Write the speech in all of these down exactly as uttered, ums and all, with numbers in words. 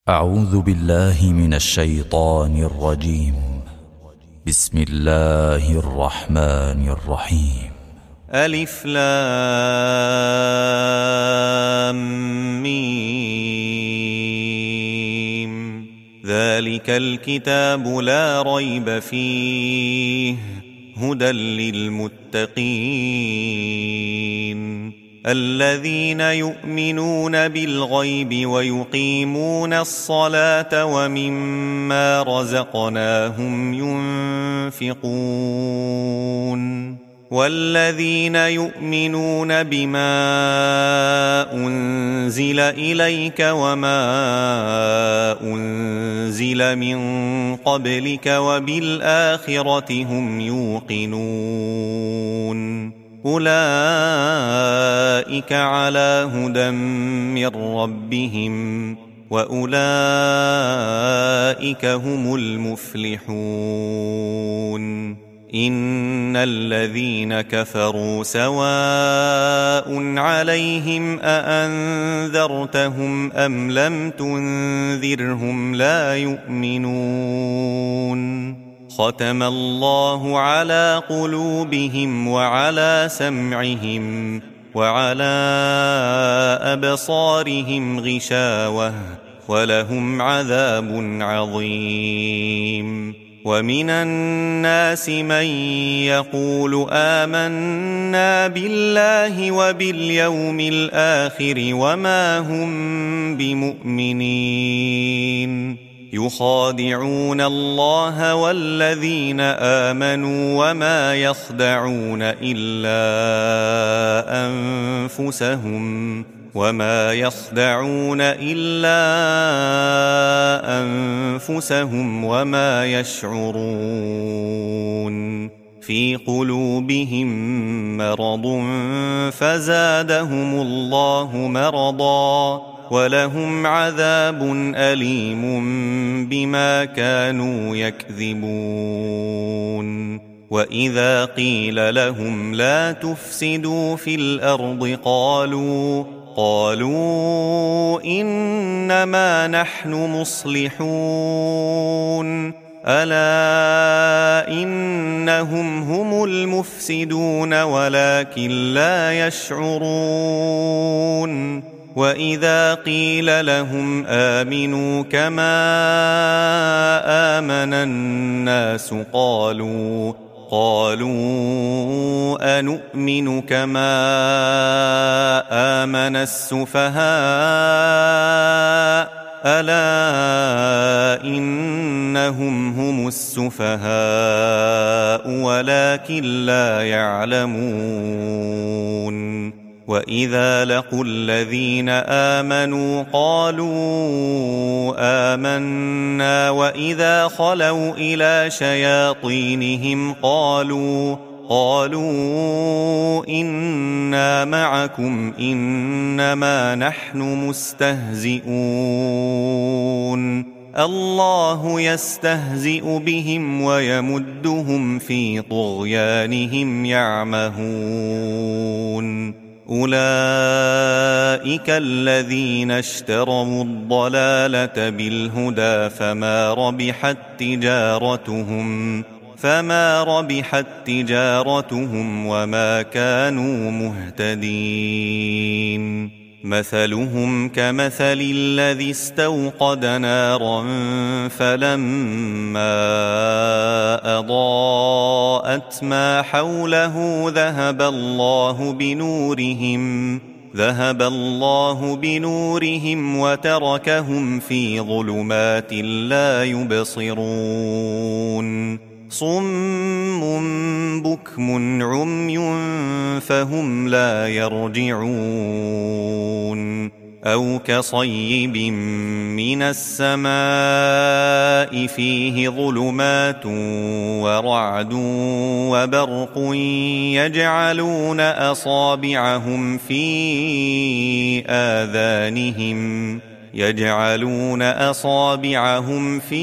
أعوذ بالله من الشيطان الرجيم. بسم الله الرحمن الرحيم. ألف لام ميم. ذلك الكتاب لا ريب فيه هدى للمتقين الذين يؤمنون بالغيب ويقيمون الصلاة ومما رزقناهم ينفقون والذين يؤمنون بما أنزل إليك وما أنزل من قبلك وبالآخرة هم يوقنون أولئك على هدى من ربهم وأولئك هم المفلحون. إن الذين كفروا سواء عليهم أأنذرتهم أم لم تنذرهم لا يؤمنون. ختم الله على قلوبهم وعلى سمعهم وعلى أبصارهم غشاوة ولهم عذاب عظيم. ومن الناس من يقول آمنا بالله وباليوم الآخر وما هم بمؤمنين يخادعون الله والذين آمنوا وما يخدعون إلا أنفسهم وما يخدعون إلا أنفسهم وما يشعرون. في قلوبهم مرض فزادهم الله مرضا ولهم عذاب أليم بما كانوا يكذبون. وإذا قيل لهم لا تفسدوا في الأرض قالوا قالوا إنما نحن مصلحون ألا إنهم هم المفسدون ولكن لا يشعرون. وإذا قيل لهم آمنوا كما آمن الناس قالوا قالوا أنؤمن كما آمن السفهاء ألا إنهم هم السفهاء ولكن لا يعلمون. وإذا لقوا الذين آمنوا قالوا آمنا وإذا خلوا إلى شياطينهم قالوا قالوا إنا معكم إنما نحن مستهزئون الله يستهزئ بهم ويمدهم في طغيانهم يعمهون. أولئك الذين اشتروا الضلالة بالهدى فما ربحت تجارتهم فما ربحت تجارتهم وما كانوا مهتدين. مثلهم كمثل الذي استوقد نارا فلما أضاءت ما حوله ذهب الله بنورهم ذهب الله بنورهم وتركهم في ظلمات لا يبصرون. صم بكم عمي فهم لا يرجعون. أو كصيب من السماء فيه ظلمات ورعد وبرق يجعلون أصابعهم في آذانهم يجعلون أصابعهم في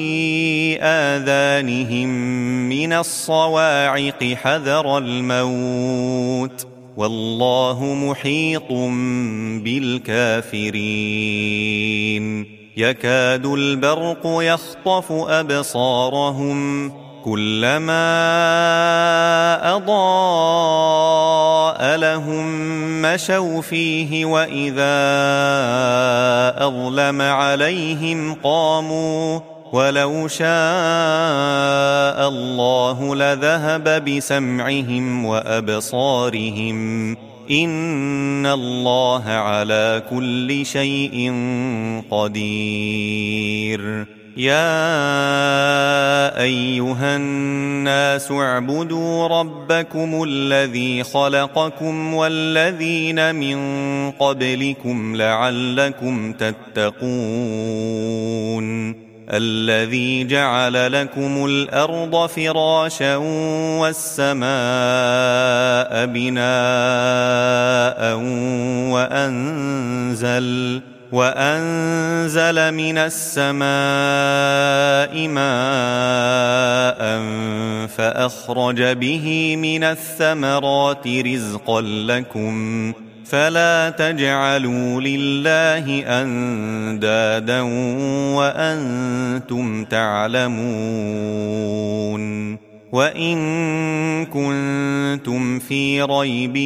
آذانهم من الصواعق حذر الموت والله محيط بالكافرين. يكاد البرق يخطف أبصارهم كلما أضاء لهم مشوا فيه وإذا أظلم عليهم قاموا ولو شاء الله لذهب بسمعهم وأبصارهم إن الله على كل شيء قدير. يا أيها الناس اعبدوا ربكم الذي خلقكم والذين من قبلكم لعلكم تتقون الذي جعل لكم الأرض فراشا والسماء بناء وأنزل وأنزل من السماء ماء فأخرج به من الثمرات رزقا لكم فلا تجعلوا لله أندادا وأنتم تعلمون. وإن كنتم في ريب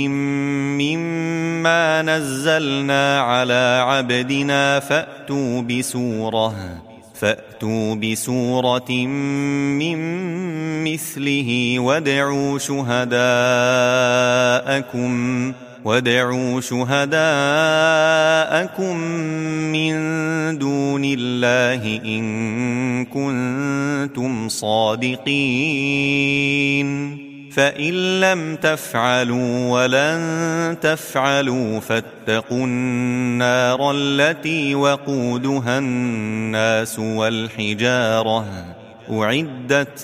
مما نزلنا على عبدنا فأتوا بسورة فأتوا بسورة من مثله وادعوا شهداءكم وادعوا شهداءكم من دون الله إن كنتم صادقين فإن لم تفعلوا ولن تفعلوا فاتقوا النار التي وقودها الناس والحجارة أعدت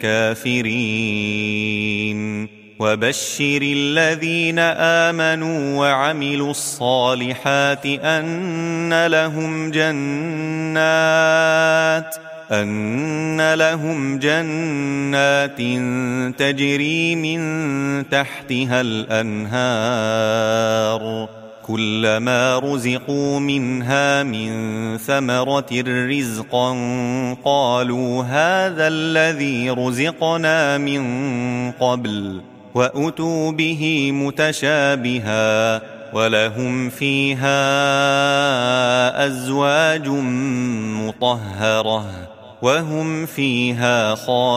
للكافرين. وبشر الذين آمنوا وعملوا الصالحات أن لهم جنات أن لهم جنات تجري من تحتها الأنهار كلما رزقوا منها من ثمرة رزقا قالوا هذا الذي رزقنا من قبل وأتوا به متشابها ولهم فيها أزواج مطهرة وهم فيها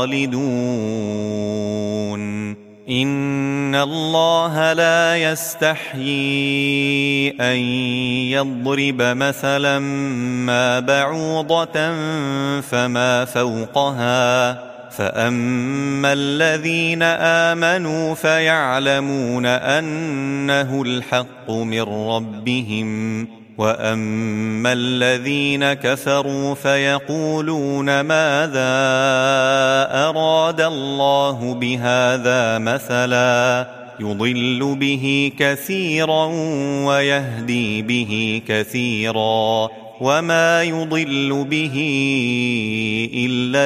خالدون. إن الله لا يستحيي أن يضرب مثلا ما بعوضة فما فوقها فأما الذين آمنوا فيعلمون أنه الحق من ربهم وأما الذين كفروا فيقولون ماذا أراد الله بهذا مثلا يضل به كثيرا ويهدي به كثيرا وما يضل به إلا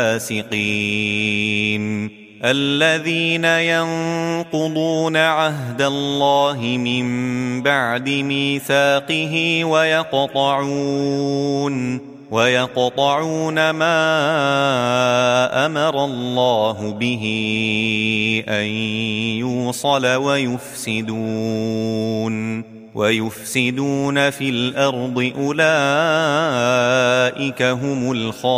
الفاسقين الذين ينقضون عهد الله من بعد ميثاقه ويقطعون ويقطعون ما أمر الله به أن يوصل ويفسدون ويفسدون في الأرض أولئك هم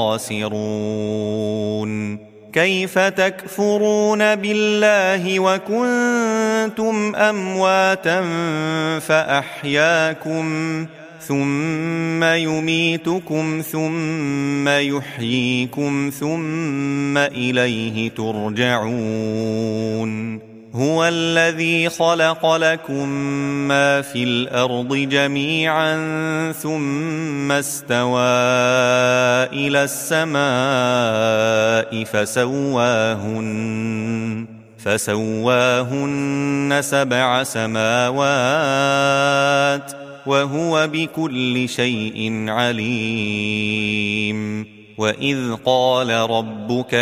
الخاسرون. كيف تكفرون بالله وكنتم أمواتا فأحياكم ثم يميتكم ثم يحييكم ثم إليه ترجعون. هو الذي خلق لكم ما في الأرض جميعا ثم استوى إلى السماء فسواهن فسواهن سبع سماوات وهو بكل شيء عليم. وإذ قال ربك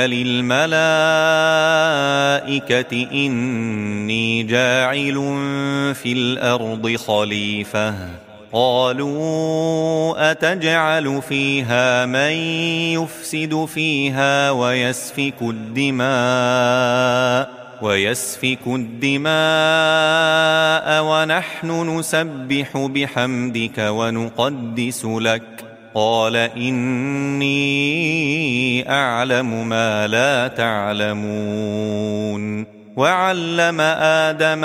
للملائكة إني جاعل في الأرض خليفة قالوا أتجعل فيها من يفسد فيها ويسفك الدماء ويسفك الدماء ونحن نسبح بحمدك ونقدس لك قال إني أعلم ما لا تعلمون وعلم آدم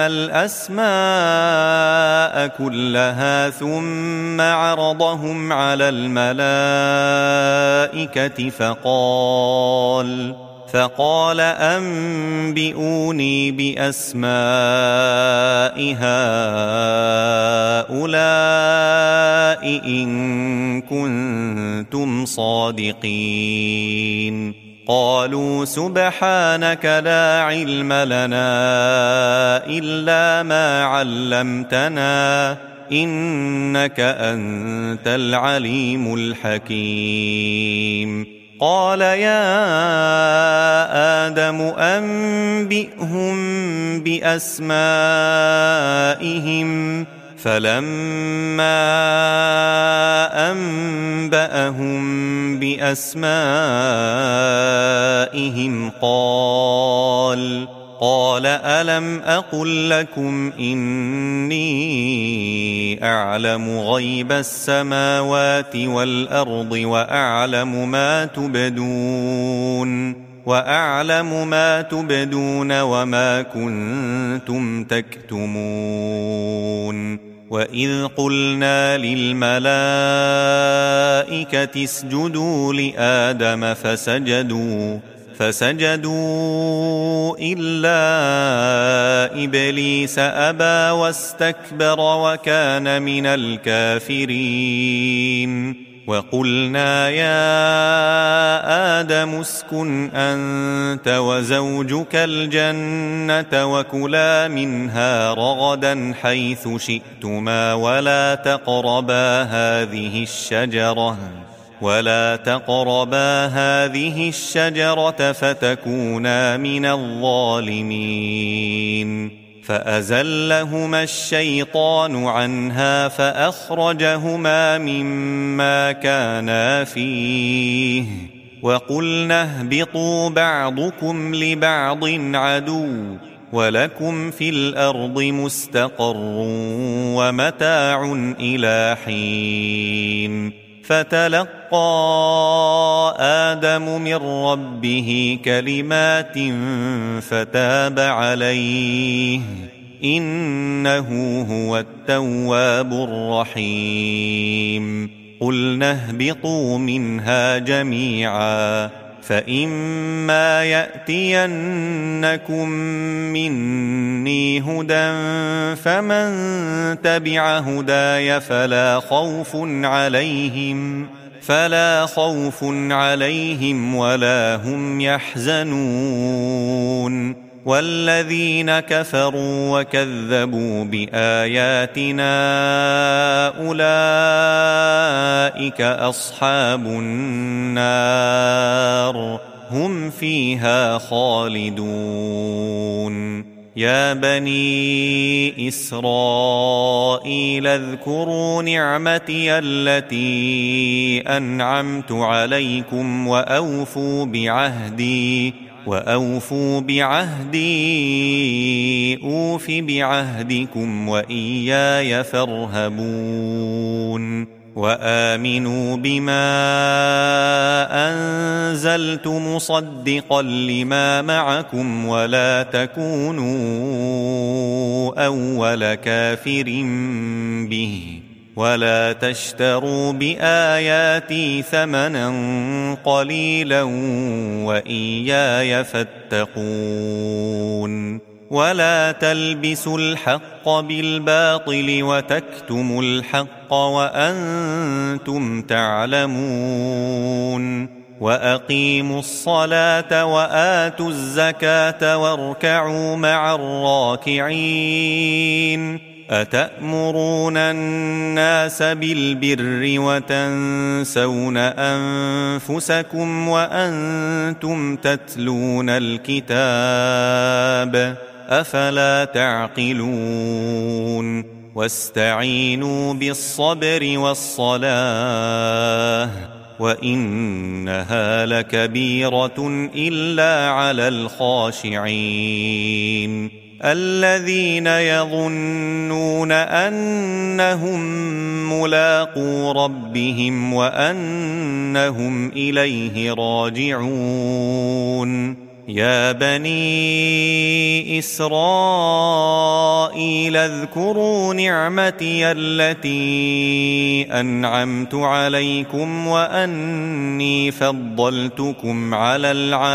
الأسماء كلها ثم عرضهم على الملائكة فقال فقال أنبئوني بأسماء هؤلاء إن كنتم صادقين قالوا سبحانك لا علم لنا إلا ما علمتنا إنك أنت العليم الحكيم قال يا آدم أنبئهم بأسمائهم فلما أنبأهم بأسمائهم قال قال ألم أقل لكم إني أعلم غيب السماوات والأرض وأعلم ما تبدون وأعلم ما تبدون وما كنتم تكتمون وإذ قلنا للملائكة اسجدوا لآدم فسجدوا فسجدوا إلا إبليس أبى واستكبر وكان من الكافرين وقلنا يا آدم اسكن أنت وزوجك الجنة وكلا منها رغدا حيث شئتما ولا تقربا هذه الشجرة ولا تقربا هذه الشجرة فتكونا من الظالمين فأزلهما الشيطان عنها فأخرجهما مما كانا فيه وقلنا اهبطوا بعضكم لبعض عدو ولكم في الأرض مستقر ومتاع إلى حين فتلقى آدم من ربه كلمات فتاب عليه إنه هو التواب الرحيم قلنا اهبطوا منها جميعا فإما يأتينكم مني هدى فمن تبع هداي فلا خوف عليهم فلا خوف عليهم ولا هم يحزنون والذين كفروا وكذبوا بآياتنا أولئك أصحاب النار هم فيها خالدون يا بني إسرائيل اذكروا نعمتي التي أنعمت عليكم وأوفوا بعهدي وأوفوا بعهدي أوف بعهدكم وإياي فارهبون وآمنوا بما أنزلت مصدقا لما معكم ولا تكونوا أول كافر به ولا تشتروا بآياتي ثمنا قليلا وإياي فاتقون ولا تلبسوا الحق بالباطل وتكتموا الحق وأنتم تعلمون وأقيموا الصلاة وآتوا الزكاة واركعوا مع الراكعين أتأمرون الناس بالبر وتنسون أنفسكم وأنتم تتلون الكتاب أفلا تعقلون واستعينوا بالصبر والصلاة وإنها لكبيرة إلا على الخاشعين الذين يظنون أنهم ملاقو ربهم وأنهم إليه راجعون يا بني إسرائيل اذكروا نعمتي التي أنعمت عليكم وأني فضلتكم على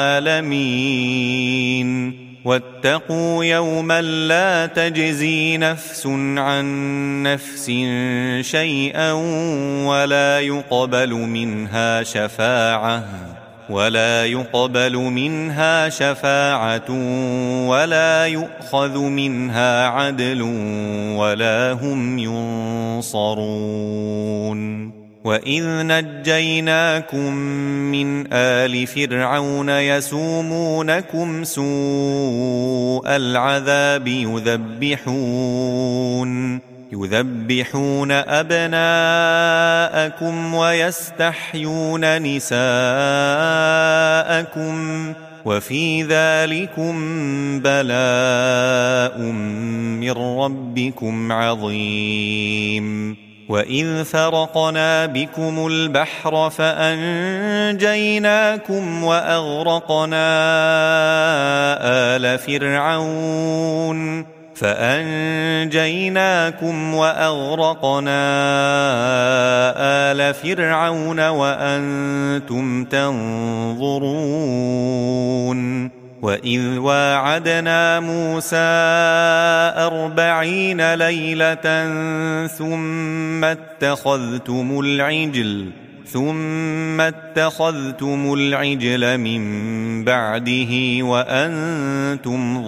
العالمين واتقوا يوما لا تجزي نفس عن نفس شيئا ولا يقبل منها شفاعة ولا يقبل منها شفاعة ولا يؤخذ منها عدل ولا هم ينصرون وإذ نجيناكم من آل فرعون يسومونكم سوء العذاب يذبحون يذبحون أبناءكم ويستحيون نساءكم وفي ذلكم بلاء من ربكم عظيم وإذ فرقنا بكم البحر فأنجيناكم وأغرقنا آل فرعون فأنجيناكم وأغرقنا آل فرعون وأنتم تنظرون وإذ واعدنا موسى أربعين ليلة ثم اتخذتم العجل ثم اتخذتم العجل من بعده وأنتم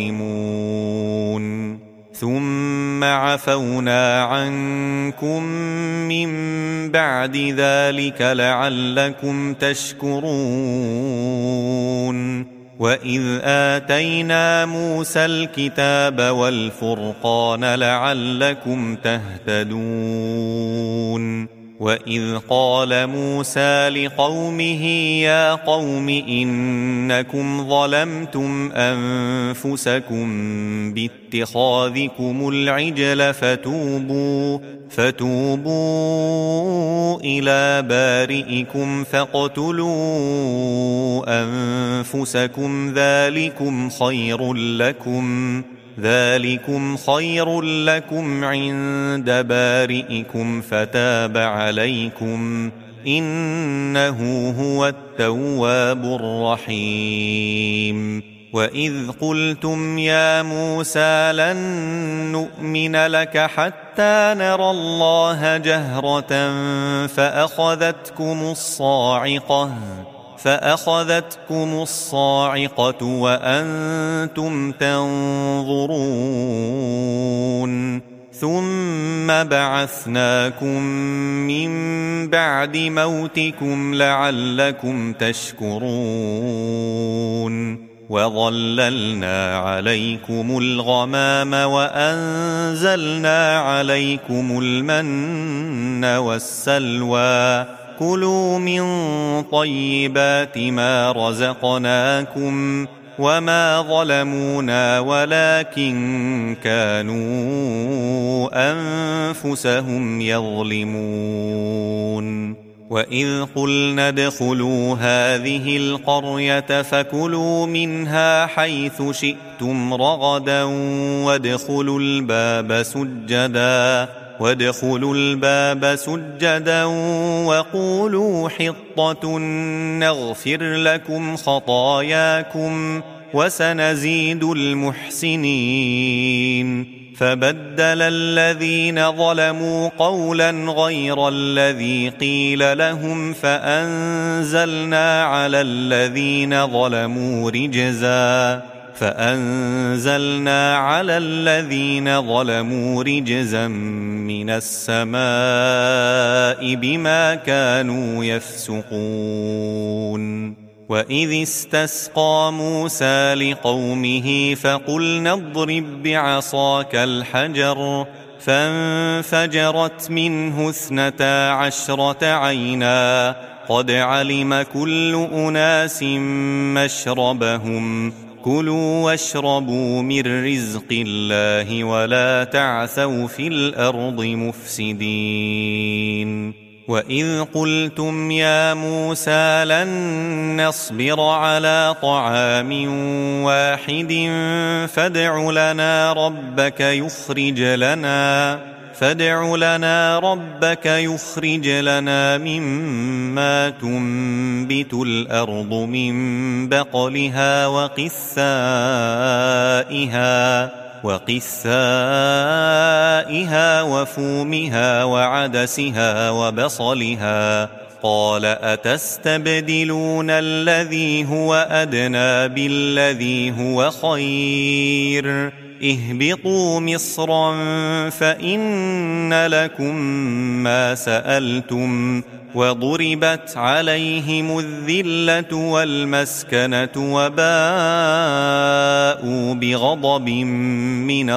ظالمون ثم عفونا عنكم من بعد ذلك لعلكم تشكرون وإذ آتينا موسى الكتاب والفرقان لعلكم تهتدون وإذ قال موسى لقومه يا قوم إنكم ظلمتم أنفسكم باتخاذكم العجل فتوبوا فتوبوا إلى بارئكم فاقتلوا أنفسكم ذلكم خير لكم ذلكم خير لكم عند بارئكم فتاب عليكم إنه هو التواب الرحيم وإذ قلتم يا موسى لن نؤمن لك حتى نرى الله جهرة فأخذتكم الصاعقة فأخذتكم الصاعقة وأنتم تنظرون ثم بعثناكم من بعد موتكم لعلكم تشكرون وظللنا عليكم الغمام وأنزلنا عليكم المن والسلوى كلوا من طيبات ما رزقناكم وما ظلمونا ولكن كانوا أنفسهم يظلمون وإذ قلنا ادخلوا هذه القرية فكلوا منها حيث شئتم رغدا وادخلوا الباب سجدا وادخلوا الباب سجدا وقولوا حطة نغفر لكم خطاياكم وسنزيد المحسنين فبدل الذين ظلموا قولا غير الذي قيل لهم فأنزلنا على الذين ظلموا رجزا فأنزلنا على الذين ظلموا رجزا من السماء بما كانوا يفسقون وإذ استسقى موسى لقومه فقلنا اضرب بعصاك الحجر فانفجرت منه اثنتا عشرة عينا قد علم كل أناس مشربهم كلوا واشربوا من رزق الله ولا تعثوا في الأرض مفسدين وإذ قلتم يا موسى لن نصبر على طعام واحد فادع لنا ربك يخرج لنا فادع لنا ربك يخرج لنا مما تنبت الأرض من بقلها وقثائها وقثائها وفومها وعدسها وبصلها قال أتستبدلون الذي هو أدنى بالذي هو خير اهبطوا مصرا فإن لكم ما سألتم وضربت عليهم الذلة والمسكنة وباءوا بغضب من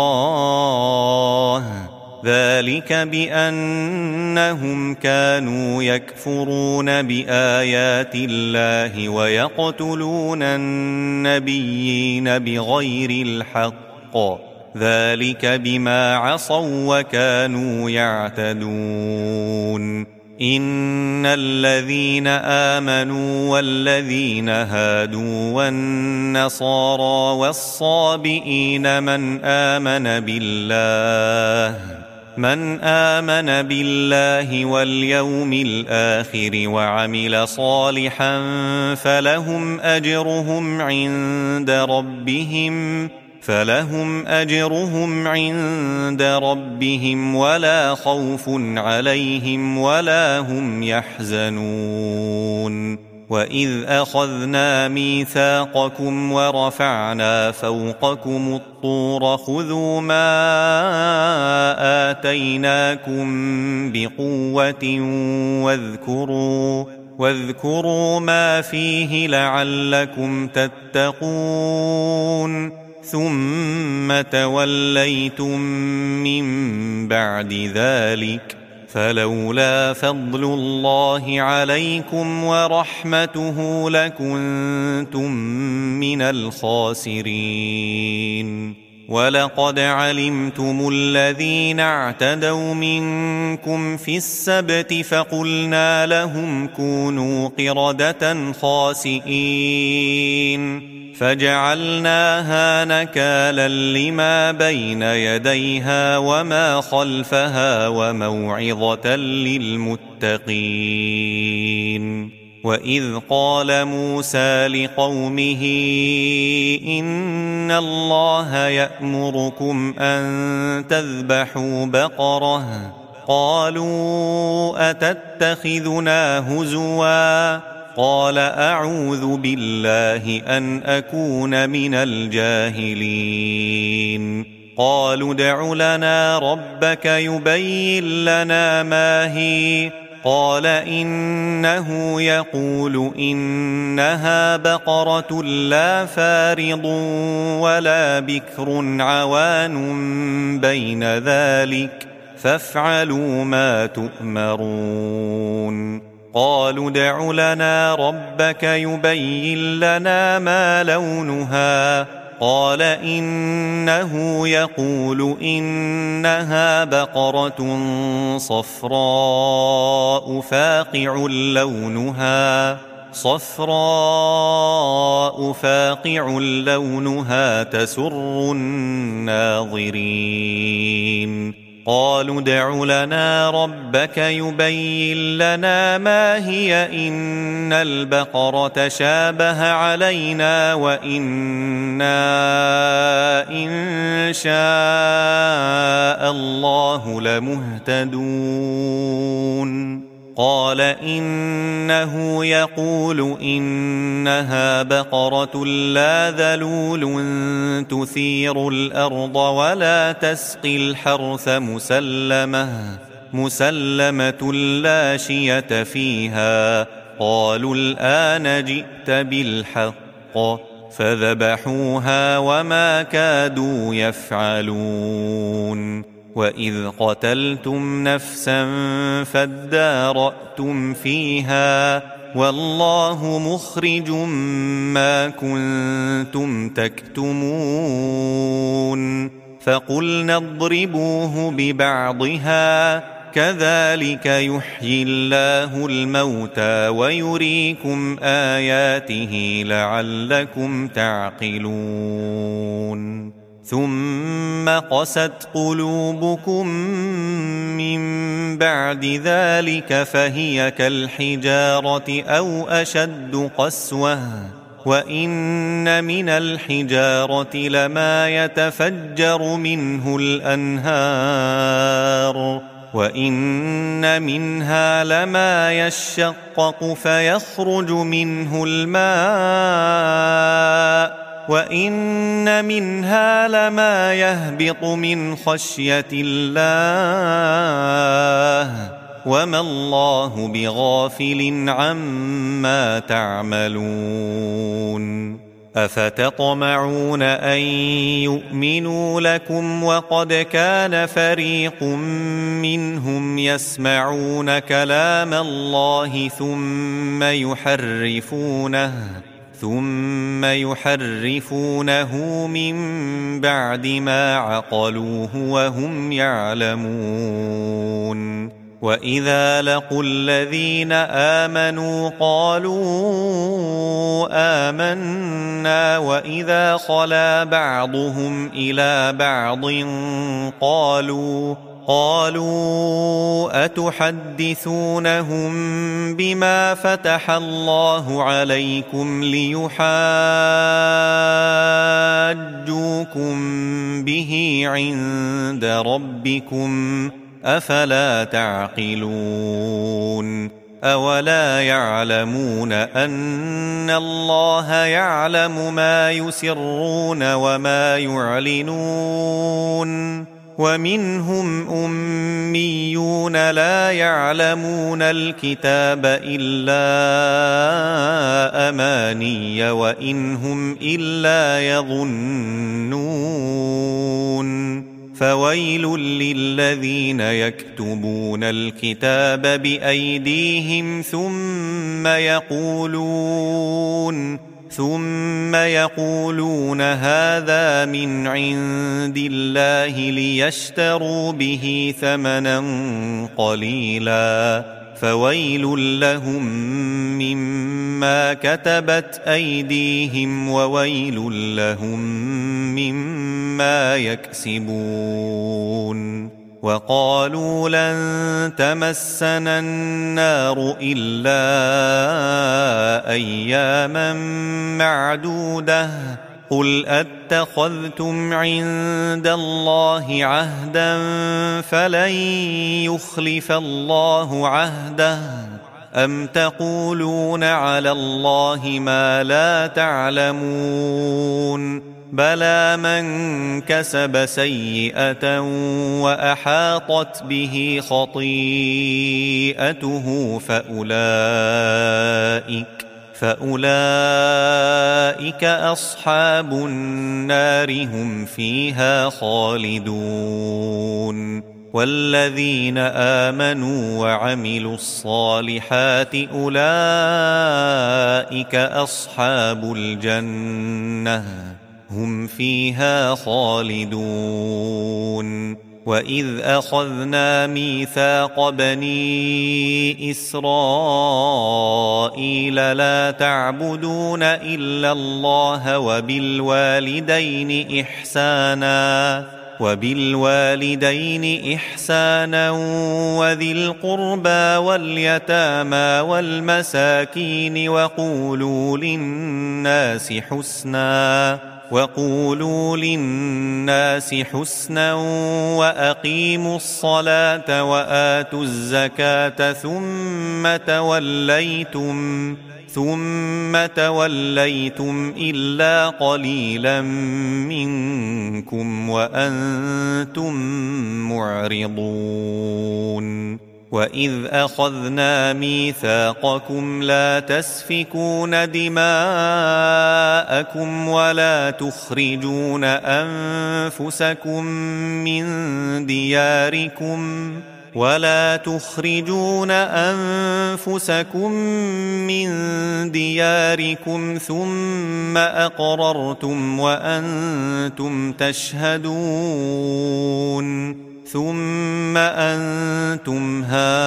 الله ذلك بأنهم كانوا يكفرون بآيات الله ويقتلون النبيين بغير الحق ذلك بما عصوا وكانوا يعتدون إن الذين آمنوا والذين هادوا والنصارى والصابئين من آمن بالله من آمن بالله واليوم الآخر وعمل صالحا فلهم أجرهم عند ربهم فلهم أجرهم عند ربهم ولا خوف عليهم ولا هم يحزنون وإذ أخذنا ميثاقكم ورفعنا فوقكم الطور خذوا ما آتيناكم بقوة واذكروا واذكروا ما فيه لعلكم تتقون ثم توليتم من بعد ذلك فلولا فضل الله عليكم ورحمته لكنتم من الخاسرين ولقد علمتم الذين اعتدوا منكم في السبت فقلنا لهم كونوا قردة خاسئين فجعلناها نكالا لما بين يديها وما خلفها وموعظة للمتقين وإذ قال موسى لقومه إن الله يأمركم أن تذبحوا بقرة قالوا أتتخذنا هزوا قال أعوذ بالله أن أكون من الجاهلين قالوا ادع لنا ربك يبين لنا ما هي قال إنه يقول إنها بقرة لا فارض ولا بكر عوان بين ذلك فافعلوا ما تؤمرون قالوا ادع لنا ربك يبين لنا ما لونها قال إنه يقول إنها بقرة صفراء فاقع لونها صفراء فاقع لونها تسر الناظرين قالوا ادع لنا ربك يبين لنا ما هي إن البقرة شابه علينا وإنا إن شاء الله لمهتدون قال إنه يقول إنها بقرة لا ذلول تثير الأرض ولا تسقي الحرث مسلمة مسلمة لا شية فيها قالوا الآن جئت بالحق فذبحوها وما كادوا يفعلون وإذ قتلتم نفسا فادارأتم فيها والله مخرج ما كنتم تكتمون فقلنا اضربوه ببعضها كذلك يحيي الله الموتى ويريكم آياته لعلكم تعقلون ثم قست قلوبكم من بعد ذلك فهي كالحجارة أو أشد قسوة وإن من الحجارة لما يتفجر منه الأنهار وإن منها لما يشقق فيخرج منه الماء وإن منها لما يهبط من خشية الله وما الله بغافل عما تعملون أفتطمعون أن يؤمنوا لكم وقد كان فريق منهم يسمعون كلام الله ثم يحرفونه ثم يحرفونه من بعد ما عقلوه وهم يعلمون وإذا لقوا الذين آمنوا قالوا آمنا وإذا خلا بعضهم إلى بعض قالوا قالوا أتحدثونهم بما فتح الله عليكم ليحاجوكم به عند ربكم أفلا تعقلون أولا يعلمون أن الله يعلم ما يسرون وما يعلنون ومنهم أميون لا يعلمون الكتاب إلا أماني وإن هم إلا يظنون فويل للذين يكتبون الكتاب بأيديهم ثم يقولون ثم يقولون هذا من عند الله ليشتروا به ثمنا قليلا فويل لهم مما كتبت أيديهم وويل لهم مما يكسبون وقالوا لن تمسنا النار إلا أياما معدودة قل أتخذتم عند الله عهدا فلن يخلف الله عهده أم تقولون على الله ما لا تعلمون بلى من كسب سيئة وأحاطت به خطيئته فأولئك فأولئك أصحاب النار هم فيها خالدون والذين آمنوا وعملوا الصالحات أولئك أصحاب الجنة هم فيها خالدون وإذ أخذنا ميثاق بني إسرائيل لا تعبدون إلا الله وبالوالدين إحسانا وبالوالدين إحسانا وذي القربى واليتامى والمساكين وقولوا للناس حسنا وقولوا للناس حسنا وأقيموا الصلاة وآتوا الزكاة ثم توليتم ثم توليتم إلا قليلا منكم وأنتم معرضون وإذ أخذنا ميثاقكم لا تسفكون دماءكم ولا تخرجون أنفسكم من دياركم ولا تخرجون أنفسكم من دياركم ثم أقررتم وأنتم تشهدون ثم أنتم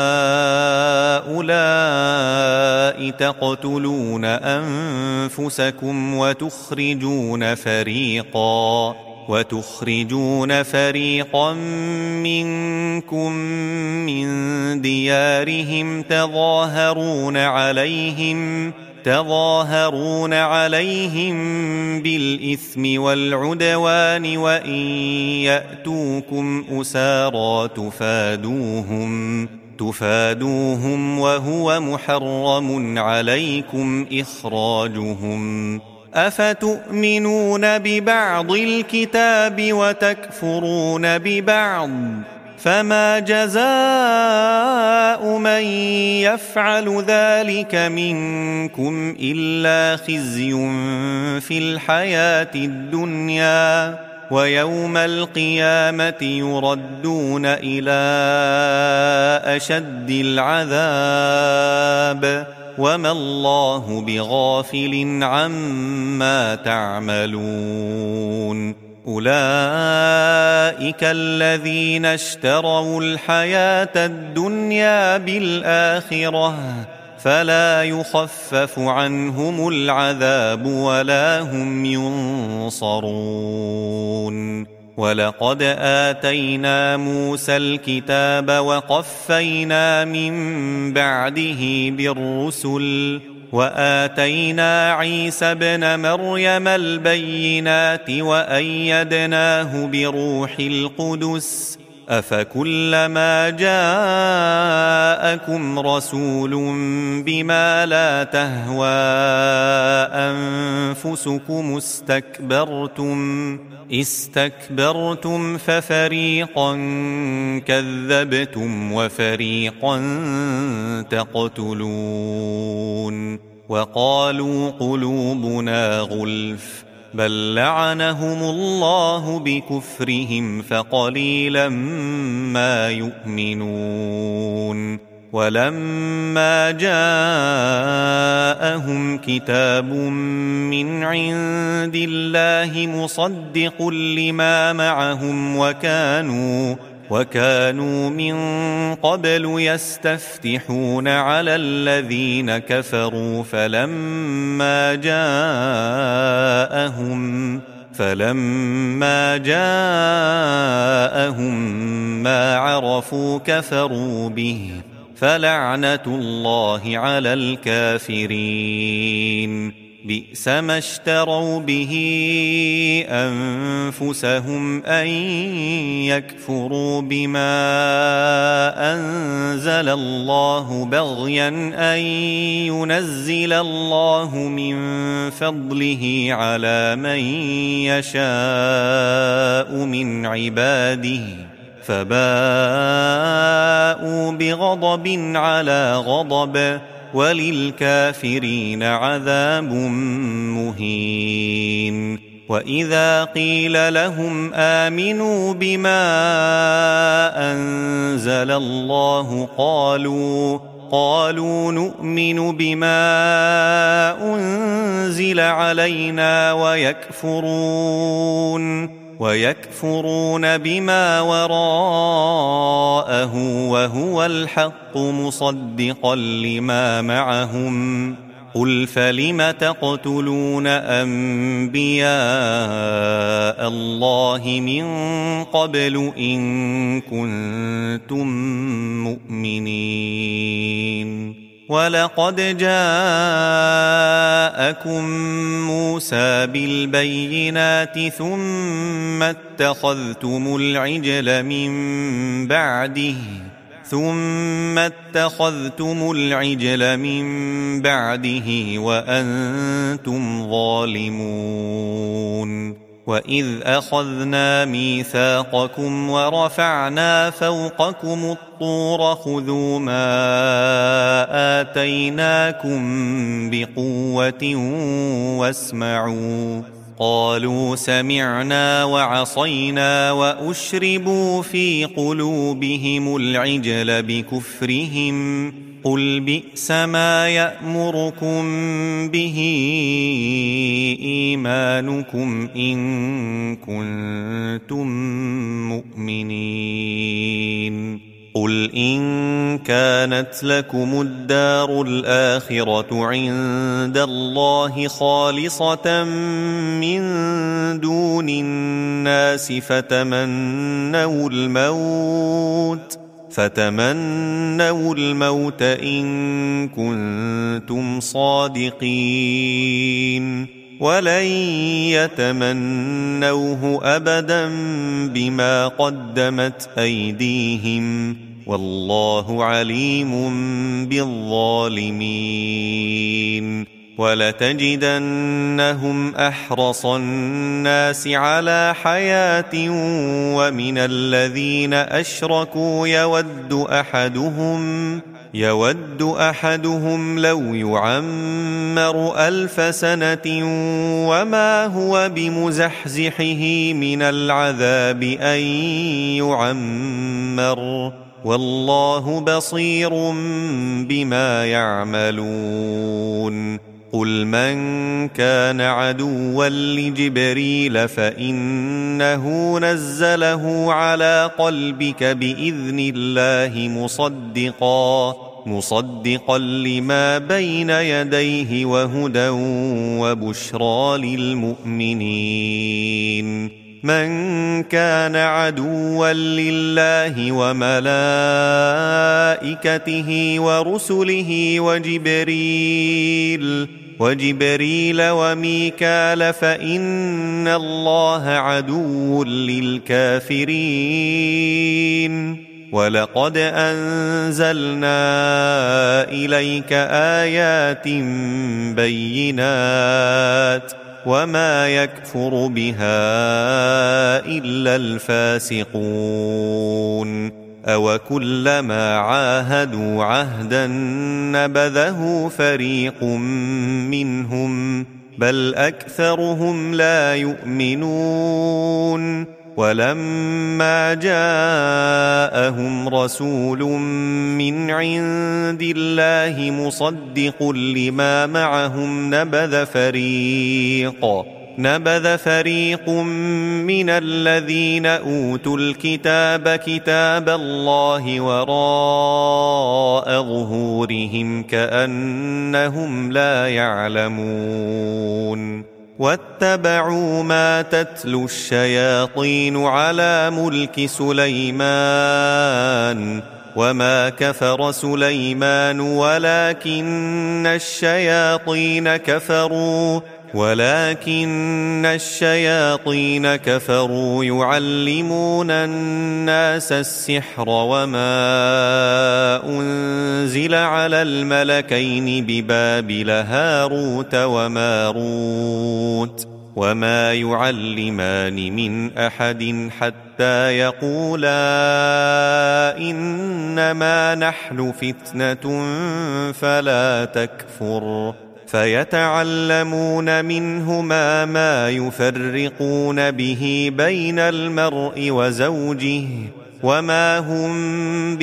هؤلاء تقتلون أنفسكم وتخرجون فريقا وتخرجون فريقا منكم من ديارهم تظاهرون عليهم تظاهرون عليهم بالإثم والعدوان وإن يأتوكم أسارى تفادوهم تفادوهم وهو محرم عليكم إخراجهم أفتؤمنون ببعض الكتاب وتكفرون ببعض فما جزاء من يفعل ذلك منكم إلا خزي في الحياة الدنيا ويوم القيامة يردون إلى أشد العذاب وما الله بغافل عما تعملون أولئك الذين اشتروا الحياة الدنيا بالآخرة فلا يخفف عنهم العذاب ولا هم ينصرون ولقد آتينا موسى الكتاب وقفينا من بعده بالرسل وآتينا عيسى ابن مريم البينات وأيدناه بروح القدس أفكلما جاءكم رسول بما لا تهوى أنفسكم استكبرتم استكبرتم ففريقا كذبتم وفريقا تقتلون وقالوا قلوبنا غلف بل لعنهم الله بكفرهم فقليلا ما يؤمنون ولما جاءهم كتاب من عند الله مصدق لما معهم وكانوا وكانوا من قبل يستفتحون على الذين كفروا فلما جاءهم فلما جاءهم ما عرفوا كفروا به فلعنة الله على الكافرين بئس ما اشتروا به أنفسهم أن يكفروا بما أنزل الله بغيا أن ينزل الله من فضله على من يشاء من عباده فباءوا بغضب على غضب وللكافرين عذاب مهين وإذا قيل لهم آمنوا بما أنزل الله قالوا قالوا نؤمن بما أنزل علينا ويكفرون ويكفرون بما وراءه وهو الحق مصدقا لما معهم قل فلم تقتلون أنبياء الله من قبل إن كنتم مؤمنين ولقد جاءكم موسى بالبينات ثم اتخذتم العجل من بعده ثم اتخذتم العجل من بعده وأنتم ظالمون وإذ أخذنا ميثاقكم ورفعنا فوقكم الطور خذوا ما آتيناكم بقوة واسمعوا قالوا سمعنا وعصينا وأشربوا في قلوبهم العجل بكفرهم قل بئس ما يأمركم به إيمانكم إن كنتم مؤمنين قل إن كانت لكم الدار الآخرة عند الله خالصة من دون الناس فتمنوا الموت فتمنوا الموت إن كنتم صادقين ولن يتمنوه أبدا بما قدمت أيديهم والله عليم بالظالمين ولتجدنهم أحرص الناس على حياة ومن الذين أشركوا يود أحدهم يود أحدهم لو يعمر ألف سنة وما هو بمزحزحه من العذاب أن يعمر والله بصير بما يعملون قل من كان عدوا لجبريل فإنه نزله على قلبك بإذن الله مصدقا مصدقا لما بين يديه وهدى وبشرى للمؤمنين من كان عدوا لله وملائكته ورسله وجبريل وجبريل وميكال فإن الله عدو للكافرين ولقد أنزلنا إليك آيات بينات وما يكفر بها إلا الفاسقون أوكلما عاهدوا عهدا نبذه فريق منهم بل أكثرهم لا يؤمنون ولما جاءهم رسول من عند الله مصدق لما معهم نبذ فريق نبذ فريق من الذين أوتوا الكتاب كتاب الله وراء ظهورهم كأنهم لا يعلمون واتبعوا ما تتلو الشياطين على ملك سليمان وما كفر سليمان ولكن الشياطين كفروا ولكن الشياطين كفروا يعلمون الناس السحر وما أنزل على الملكين ببابل هاروت وماروت وما يعلمان من أحد حتى يقولا إنما نحن فتنة فلا تكفر فيتعلمون منهما ما يفرقون به بين المرء وزوجه وما هم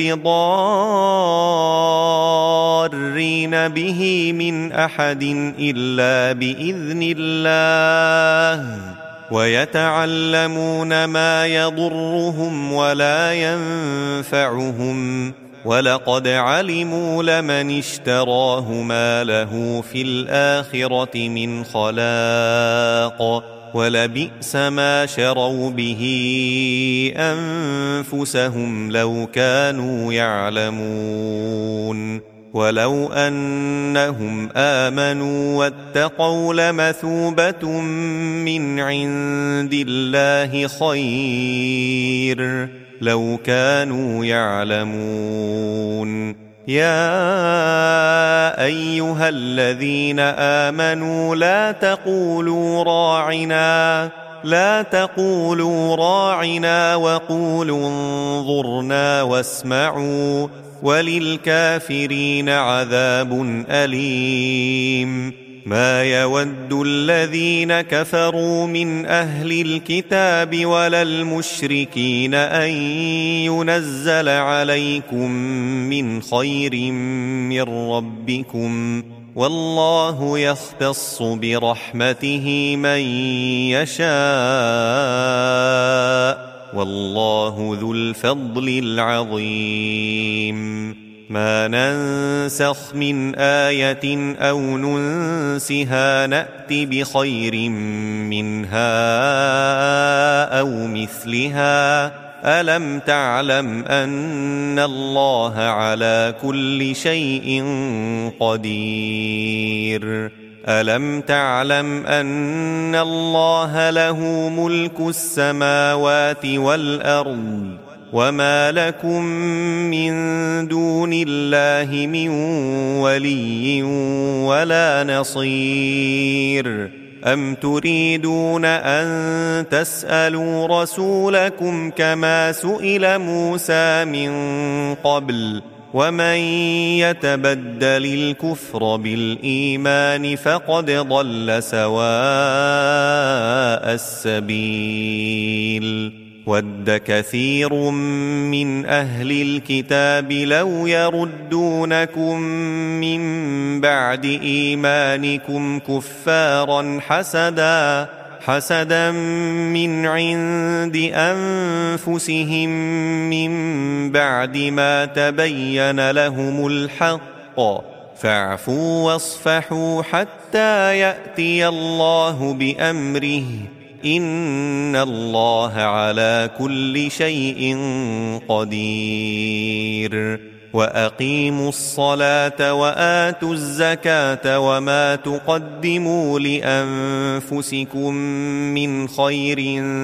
بضارين به من أحد إلا بإذن الله ويتعلمون ما يضرهم ولا ينفعهم ولقد علموا لمن اشتراه ما له في الآخرة من خلاق ولبئس ما شروا به أنفسهم لو كانوا يعلمون ولو أنهم آمنوا واتقوا لمثوبة من عند الله خير لو كانوا يعلمون يا أيها الذين آمنوا لا تقولوا راعنا لا تقولوا راعنا وقولوا انظرنا واسمعوا وللكافرين عذاب أليم ما يود الذين كفروا من أهل الكتاب ولا المشركين أن ينزل عليكم من خير من ربكم والله يختص برحمته من يشاء والله ذو الفضل العظيم ما ننسخ من آية أو ننسها نأت بخير منها أو مثلها ألم تعلم أن الله على كل شيء قدير ألم تعلم أن الله له ملك السماوات والأرض وما لكم من دون الله من ولي ولا نصير أم تريدون أن تسألوا رسولكم كما سئل موسى من قبل ومن يتبدل الكفر بالإيمان فقد ضل سواء السبيل ود كثير من أهل الكتاب لو يردونكم من بعد إيمانكم كفارا حسدا حسدا من عند أنفسهم من بعد ما تبين لهم الحق فاعفوا واصفحوا حتى يأتي الله بأمره إن الله على كل شيء قدير وأقيموا الصلاة وآتوا الزكاة وما تقدموا لأنفسكم من خير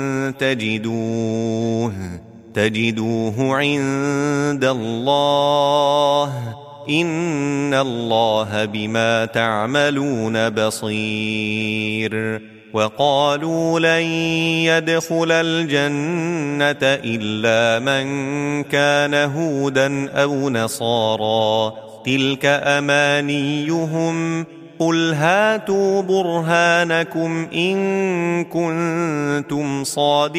تجدوه تجدوه عند الله إن الله بما تعملون بصير وقالوا لن يدخل الجنة إلا من كان هودا أو نصارى تلك أمانيهم قل هاتوا برهانكم إن كنتم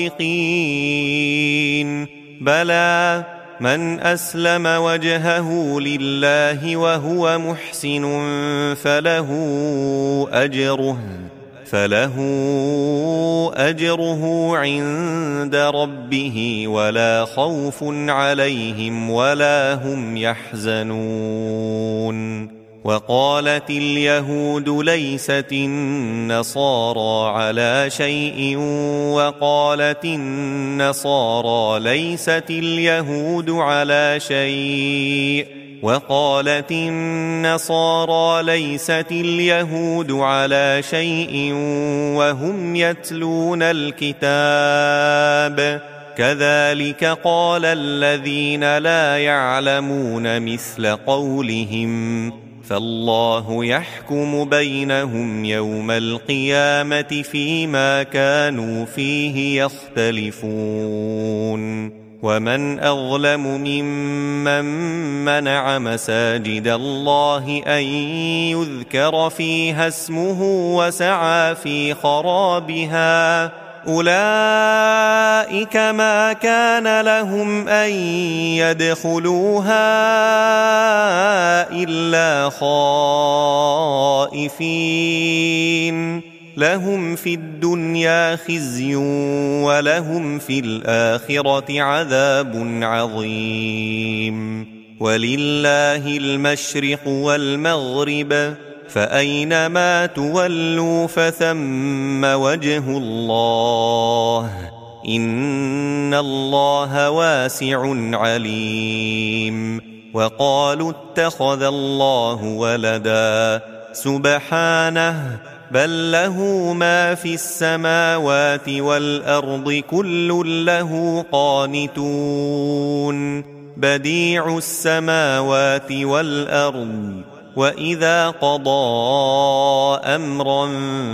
صادقين بلى من أسلم وجهه لله وهو محسن فله أجره فله أجره عند ربه ولا خوف عليهم ولا هم يحزنون وقالت اليهود ليست النصارى على شيء وقالت النصارى ليست اليهود على شيء وقالت النصارى ليست اليهود على شيء وهم يتلون الكتاب كذلك قال الذين لا يعلمون مثل قولهم فالله يحكم بينهم يوم القيامة فيما كانوا فيه يختلفون ومن أظلم ممن منع مساجد الله أن يذكر فيها اسمه وسعى في خرابها أولئك ما كان لهم أن يدخلوها إلا خائفين لهم في الدنيا خزي ولهم في الآخرة عذاب عظيم ولله المشرق والمغرب فأينما تولوا فثم وجه الله إن الله واسع عليم وقالوا اتخذ الله ولدا سبحانه بل له ما في السماوات والأرض كل له قانتون بديع السماوات والأرض وإذا قضى أمرا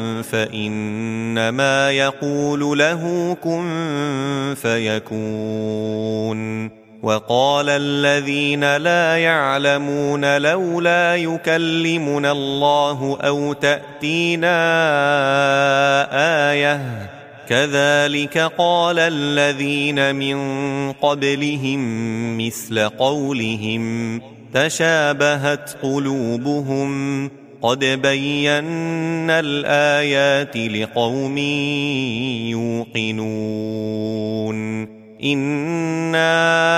فإنما يقول له كن فيكون. وقال الذين لا يعلمون لولا يكلمنا الله أو تأتينا آية كذلك قال الذين من قبلهم مثل قولهم تشابهت قلوبهم قد بينا الآيات لقوم يوقنون. إنا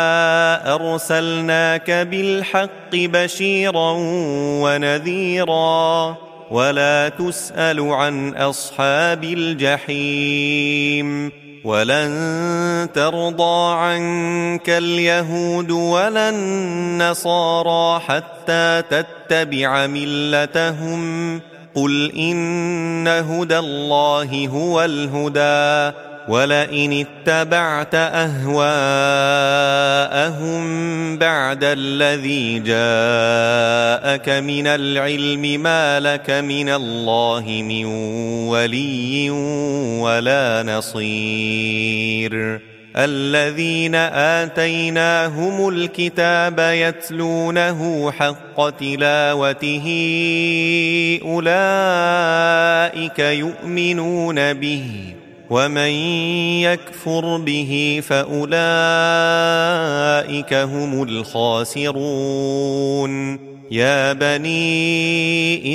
أرسلناك بالحق بشيرا ونذيرا ولا تسأل عن أصحاب الجحيم. ولن ترضى عنك اليهود ولا النصارى حتى تتبع ملتهم قل إن هدى الله هو الهدى ولئن اتبعت أهواءهم بعد الذي جاءك من العلم ما لك من الله من ولي ولا نصير. الذين آتيناهم الكتاب يتلونه حق تلاوته أولئك يؤمنون به ومن يكفر به فأولئك هم الخاسرون. يا بني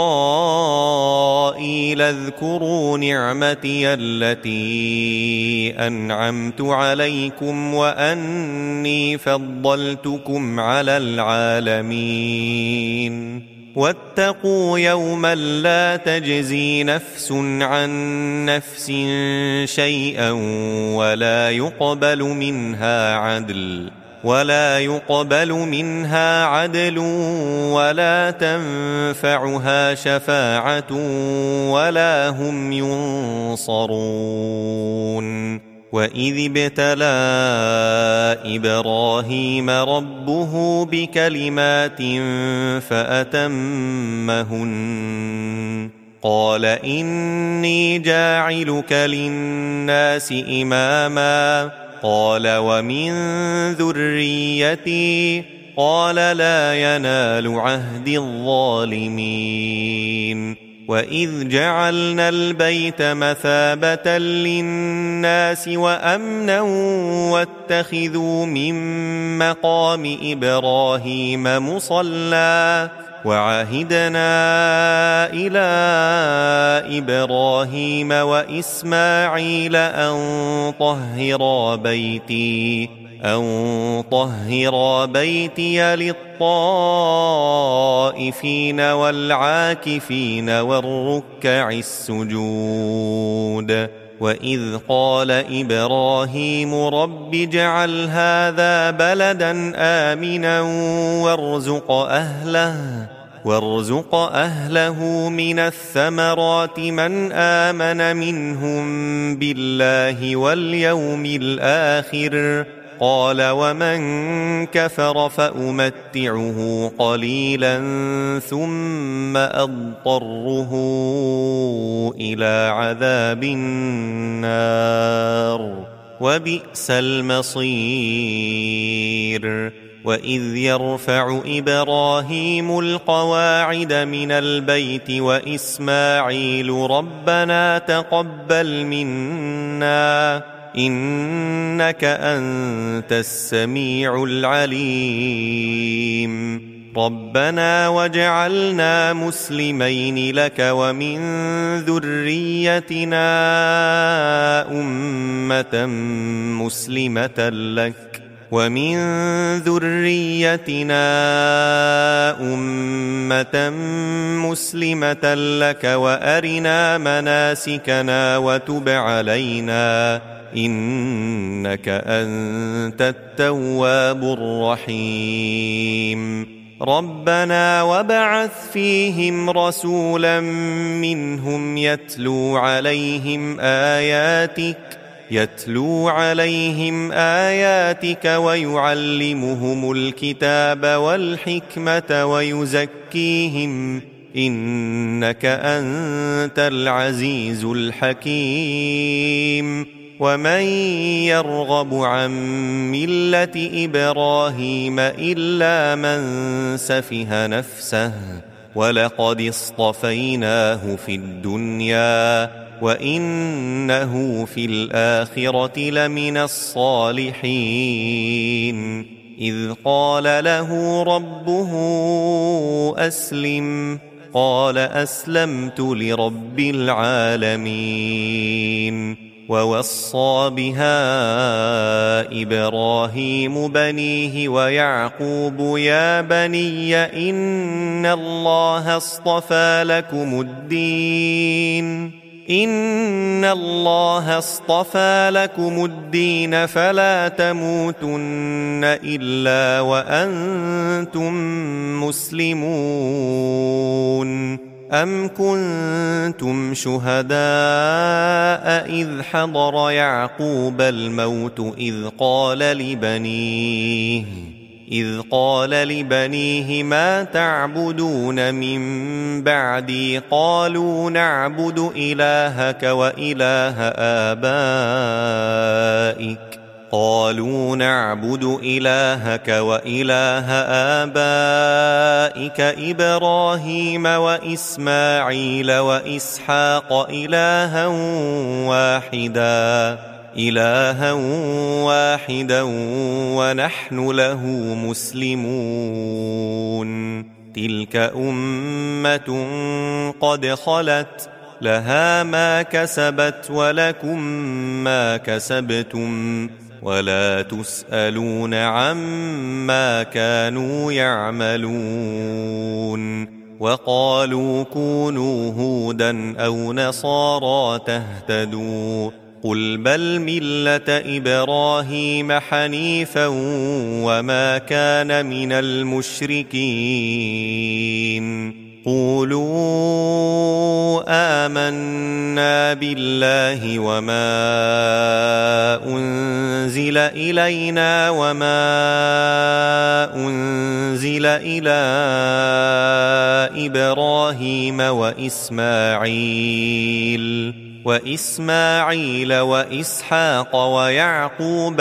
إسرائيل اذكروا نعمتي التي أنعمت عليكم وأني فضلتكم على العالمين. واتقوا يوما لا تجزي نفس عن نفس شيئا ولا يقبل منها عدل ولا يقبل منها عدل ولا تنفعها شفاعة ولا هم ينصرون. وإذ ابتلى إبراهيم ربه بكلمات فأتمهن قال إني جاعلك للناس إماما قال ومن ذريتي قال لا ينال عهد الظالمين. وإذ جعلنا البيت مثابة للناس وأمنا واتخذوا من مقام إبراهيم مصلى وعهدنا إلى إبراهيم وإسماعيل أن طهرا بيتي أن طهرا بيتي للطائفين والعاكفين والركع السجود. وإذ قال إبراهيم رب اجعل هذا بلدا آمنا وارزق أهله وارزق أهله من الثمرات من آمن منهم بالله واليوم الآخر قال ومن كفر فأمتعه قليلا ثم أضطره إلى عذاب النار وبئس المصير. وإذ يرفع إبراهيم القواعد من البيت وإسماعيل ربنا تقبل منا إنك أنت السميع العليم. ربنا واجعلنا مسلمين لك ومن ذريتنا أمة مسلمة لك ومن ذريتنا أمة مسلمة لك وأرنا مناسكنا وتب علينا إنك أنت التواب الرحيم. ربنا وابعث فيهم رسولا منهم يتلو عليهم آياتك يتلو عليهم آياتك ويعلمهم الكتاب والحكمة ويزكيهم تزكيهم إنك أنت العزيز الحكيم ومن يرغب عن ملة إبراهيم إلا من سفه نفسه ولقد اصطفيناه في الدنيا وإنه في الآخرة لمن الصالحين إذ قال له ربه أسلم قال أسلمت لرب العالمين ووصى بها إبراهيم بنيه ويعقوب يا بني إن الله اصطفى لكم الدين إن الله اصطفى لكم الدين فلا تموتن إلا وأنتم مسلمون أم كنتم شهداء إذ حضر يعقوب الموت إذ قال لبنيه إذ قال لبنيه ما تعبدون من بعدي قالوا نعبد إلهك وإله آبائك قالوا نعبد إلهك وإله آبائك إبراهيم وإسماعيل وإسحاق إلها واحدا إلها واحدا ونحن له مسلمون تلك أمة قد خلت لها ما كسبت ولكم ما كسبتم ولا تسألون عما كانوا يعملون وقالوا كونوا هودا أو نصارى تهتدوا قل بل ملة إبراهيم حنيفا وما كان من المشركين قولوا آمنا بالله وما أنزل إلينا وما أنزل إلى إبراهيم وإسماعيل وإسماعيل وإسحاق ويعقوب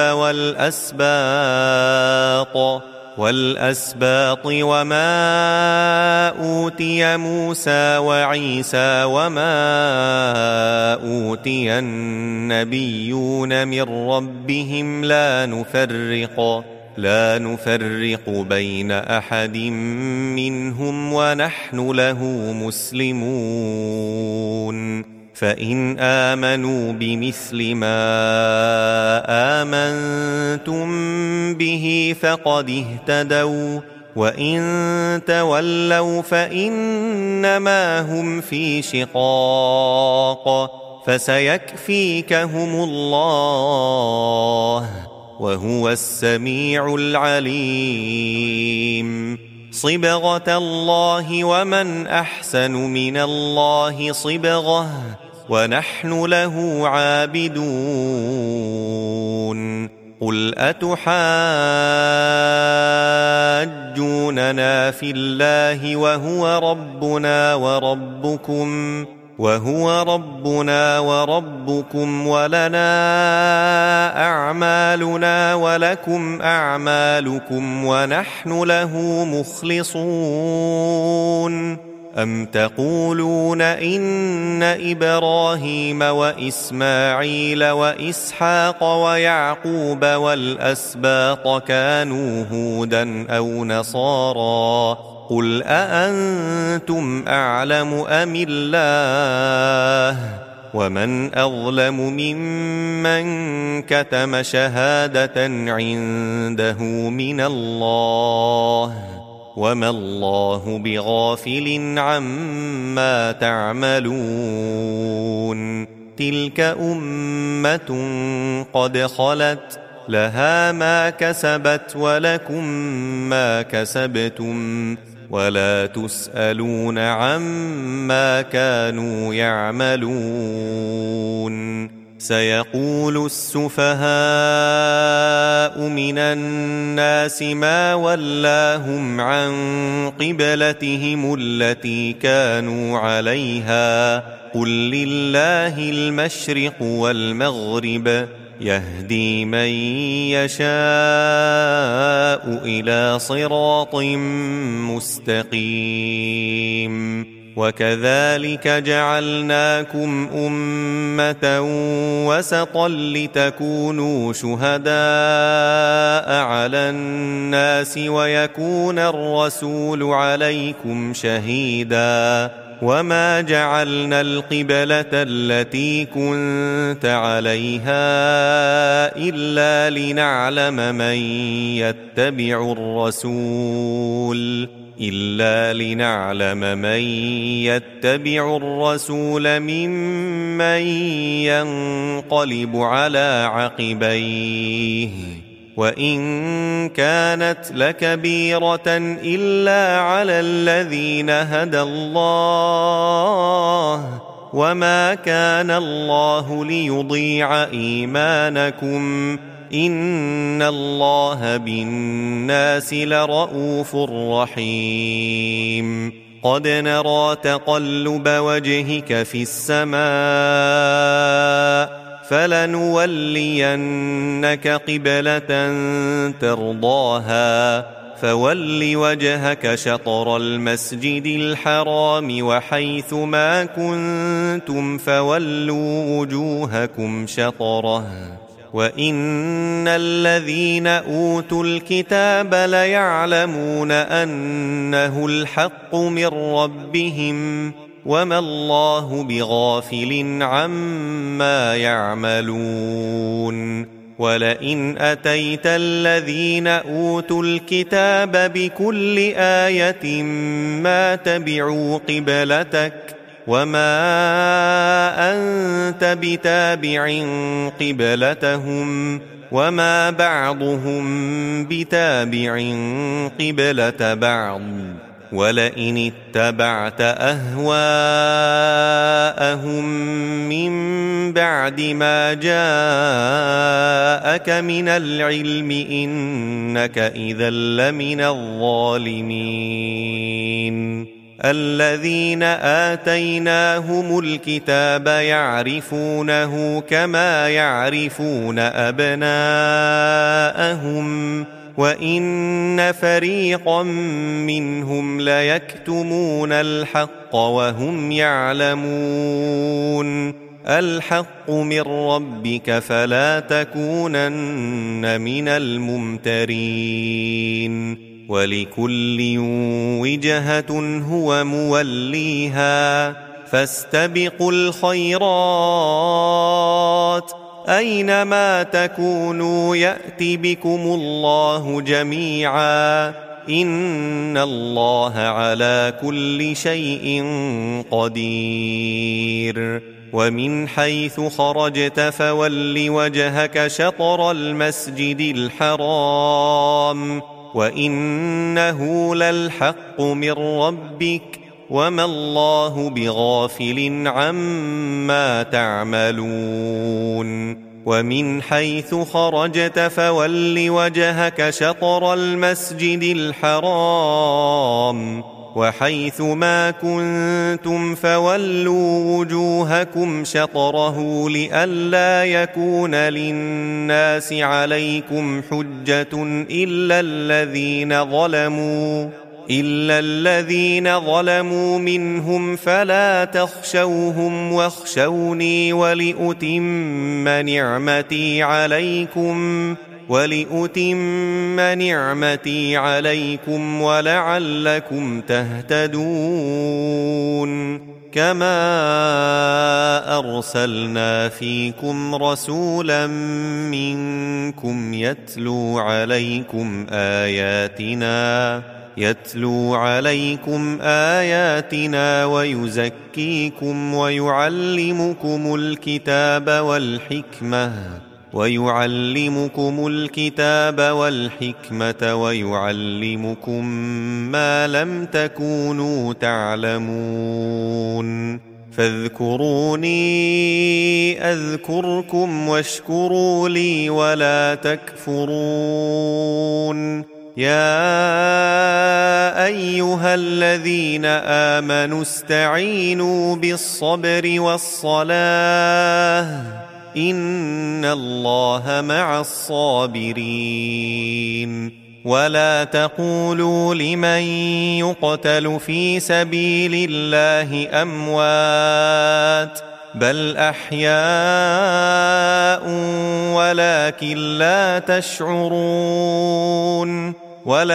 والأسباط والأسباط وما أوتي موسى وعيسى وما أوتي النبيون من ربهم لا نفرق لا نفرق بين أحد منهم ونحن له مسلمون فإن آمنوا بمثل ما آمنتم به فقد اهتدوا وإن تولوا فإنما هم في شقاق فسيكفيكهم الله وهو السميع العليم صبغة الله ومن أحسن من الله صبغة ونحن له عابدون قل أتحاجوننا في الله وهو ربنا وربكم وهو ربنا وربكم ولنا أعمالنا ولكم أعمالكم ونحن له مخلصون أم تقولون إن إبراهيم وإسماعيل وإسحاق ويعقوب والأسباط كانوا هودا أو نصارى قل أأنتم أعلم أم الله ومن أظلم ممن كتم شهادة عنده من الله وما الله بغافل عما تعملون تلك أمة قد خلت لها ما كسبت ولكم ما كسبتم ولا تسألون عما كانوا يعملون سيقول السفهاء من الناس ما ولاهم عن قبلتهم التي كانوا عليها قل لله المشرق والمغرب يهدي من يشاء إلى صراط مستقيم وكذلك جعلناكم أمة وسطا لتكونوا شهداء على الناس ويكون الرسول عليكم شهيدا وما جعلنا القبلة التي كنت عليها إلا لنعلم من يتبع الرسول إلا لنعلم من يتبع الرسول ممن ينقلب على عقبيه وإن كانت لكبيرة إلا على الذين هدى الله وما كان الله ليضيع إيمانكم إن الله بالناس لرءوف رحيم قد نرى تقلب وجهك في السماء فلنولينك قبلة ترضاها فول وجهك شطر المسجد الحرام وحيث ما كنتم فولوا وجوهكم شطره وإن الذين أوتوا الكتاب ليعلمون أنه الحق من ربهم وما الله بغافل عما يعملون ولئن أتيت الذين أوتوا الكتاب بكل آية ما تبعوا قبلتك وما أنت بتابع قبلتهم وما بعضهم بتابع قبلة بعض ولئن اتبعت أهواءهم من بعد ما جاءك من العلم إنك إذا لمن الظالمين الذين آتيناهم الكتاب يعرفونه كما يعرفون أبناءهم وإن فريقا منهم ليكتمون الحق وهم يعلمون الحق من ربك فلا تكونن من الممترين ولكل وجهة هو موليها فاستبقوا الخيرات أينما تكونوا يأت بكم الله جميعا إن الله على كل شيء قدير ومن حيث خرجت فول وجهك شطر المسجد الحرام وإنه للحق من ربك وما الله بغافل عما تعملون ومن حيث خرجت فول وجهك شطر المسجد الحرام وحيث ما كنتم فولوا وجوهكم شطره لئلا يكون للناس عليكم حجة إلا الذين ظلموا إلا الذين ظلموا منهم فلا تخشوهم واخشوني ولأتم نعمتي عليكم ولأتم نعمتي عليكم ولعلكم تهتدون كما أرسلنا فيكم رسولا منكم يتلو عليكم آياتنا يتلو عليكم آياتنا ويزكيكم ويعلمكم الكتاب والحكمة ويعلمكم الكتاب والحكمة ويعلمكم ما لم تكونوا تعلمون فاذكروني أذكركم واشكروا لي ولا تكفرون. يا أيها الذين آمنوا استعينوا بالصبر والصلاة إن الله مع الصابرين. ولا تقولوا لمن يقتل في سبيل الله أموات بل أحياء ولكن لا تشعرون.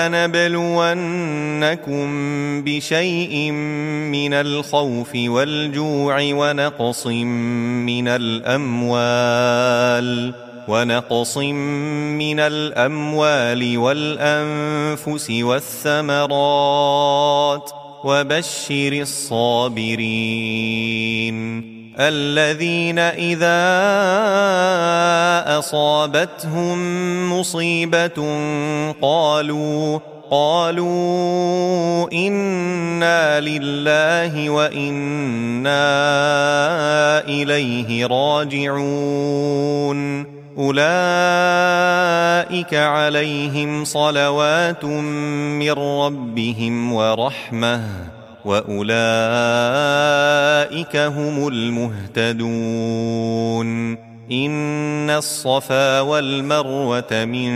ولنبلونكم بشيء من الخوف والجوع ونقص من الأموال ونقص من الأموال والأنفس والثمرات وبشر الصابرين الذين إذا أصابتهم مصيبة قالوا قالوا إنا لله وإنا إليه راجعون. أولئك عليهم صلوات من ربهم ورحمة وأولئك هم المهتدون. إن الصفا والمروة من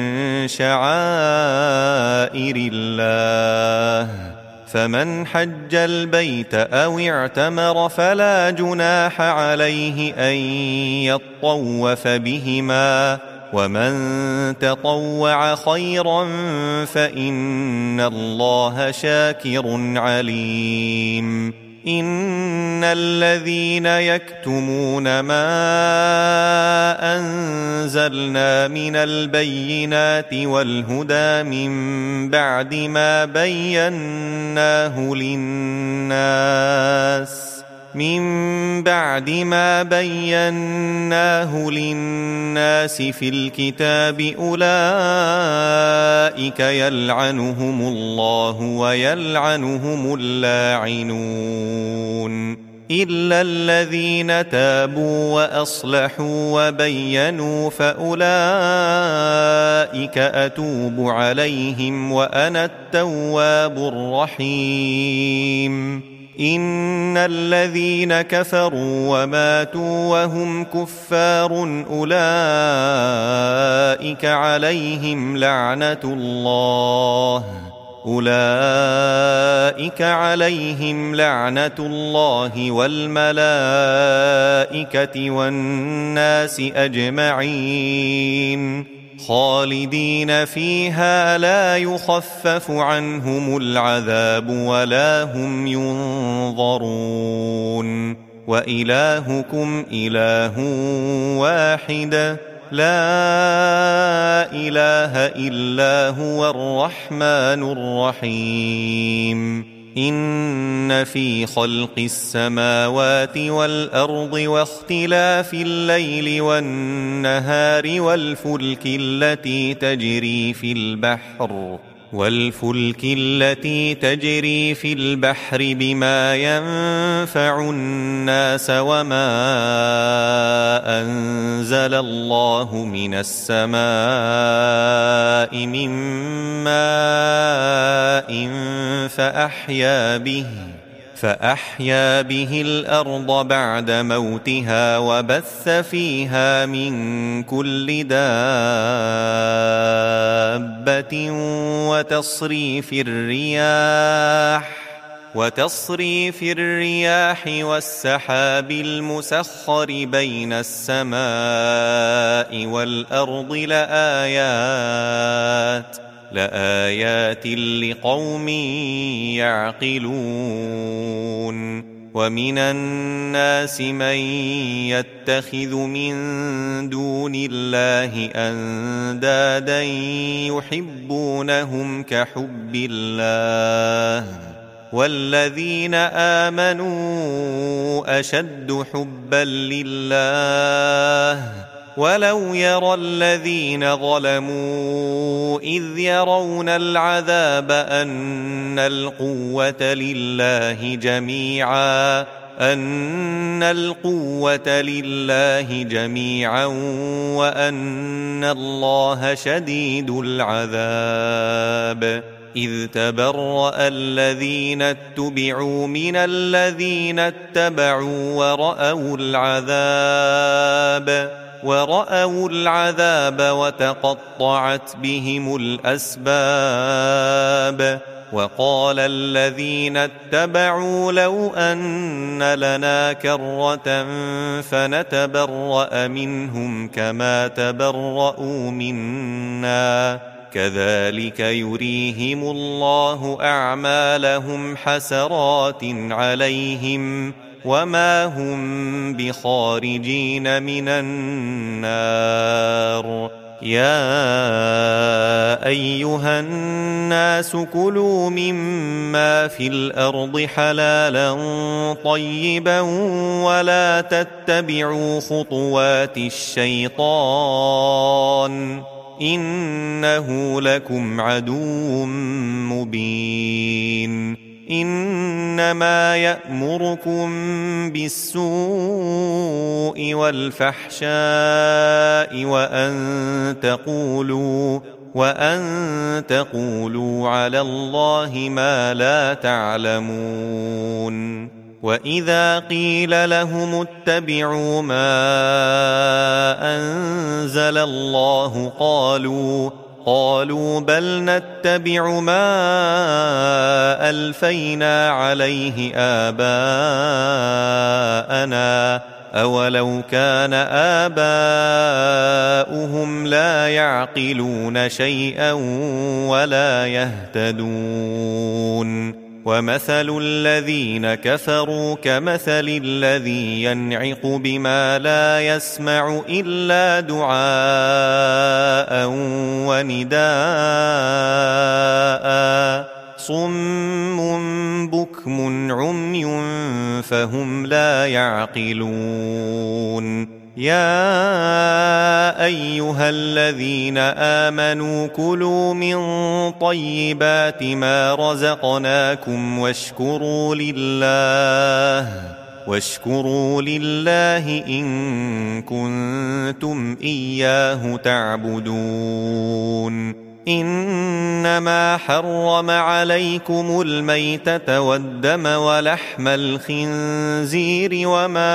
شعائر الله فمن حج البيت أو اعتمر فلا جناح عليه أن يطوف بهما ومن تطوع خيرا فإن الله شاكر عليم. إن الذين يكتمون ما أنزلنا من البينات والهدى من بعد ما بيناه للناس من بعد ما بيناه للناس في الكتاب أولئك يلعنهم الله ويلعنهم اللاعنون إلا الذين تابوا وأصلحوا وبينوا فأولئك أتوب عليهم وأنا التواب الرحيم. إن الذين كفروا وماتوا وهم كفار أولئك عليهم لعنة الله أولئك عليهم لعنة الله والملائكة والناس أجمعين خالدين فيها لا يخفف عنهم العذاب ولا هم ينظرون. وإلهكم إله واحد لا إله إلا هو الرحمن الرحيم. إن في خلق السماوات والأرض واختلاف الليل والنهار والفلك التي تجري في البحر والفلك التي تجري في البحر بما ينفع الناس وما أنزل الله من السماء من ماء فأحيا به فأحيا به الأرض بعد موتها وبث فيها من كل دابة وتصريف الرياح وتصريف الرياح والسحاب المسخر بين السماء والأرض لآيات لآيات لقوم يعقلون. ومن الناس من يتخذ من دون الله أندادا يحبونهم كحب الله والذين آمنوا أشد حبا لله ولو يرى الذين ظلموا إذ يرون العذاب أن القوة لله جميعا أن القوة لله جميعا وأن الله شديد العذاب إذ تبرأ الذين اتبعوا من الذين اتبعوا ورأوا العذاب ورأوا العذاب وتقطعت بهم الأسباب وقال الذين اتبعوا لو أن لنا كرة فنتبرأ منهم كما تبرؤوا منا كذلك يريهم الله أعمالهم حسرات عليهم وما هم بخارجين من النار يا أيها الناس كلوا مما في الأرض حلالا طيبا ولا تتبعوا خطوات الشيطان إنه لكم عدو مبين إنما يأمركم بالسوء والفحشاء وأن تقولوا وأن تقولوا على الله ما لا تعلمون وإذا قيل لهم اتبعوا ما أنزل الله قالوا قالوا بل نتبع ما ألفينا عليه آباءنا أولو كان آباؤهم لا يعقلون شيئا ولا يهتدون ومثل الذين كفروا كمثل الذي ينعق بما لا يسمع إلا دعاء ونداء صم بكم عمي فهم لا يعقلون يا أيها الذين آمنوا كلوا من طيبات ما رزقناكم واشكروا لله واشكروا لله إن كنتم إياه تعبدون إنما حرم عليكم الميتة والدم ولحم الخنزير وما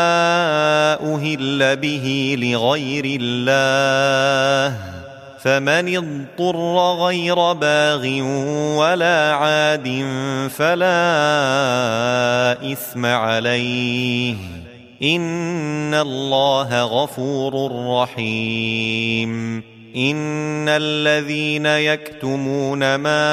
أهل به لغير الله فمن اضطر غير باغ ولا عاد فلا إثم عليه إن الله غفور رحيم إن الذين يكتمون ما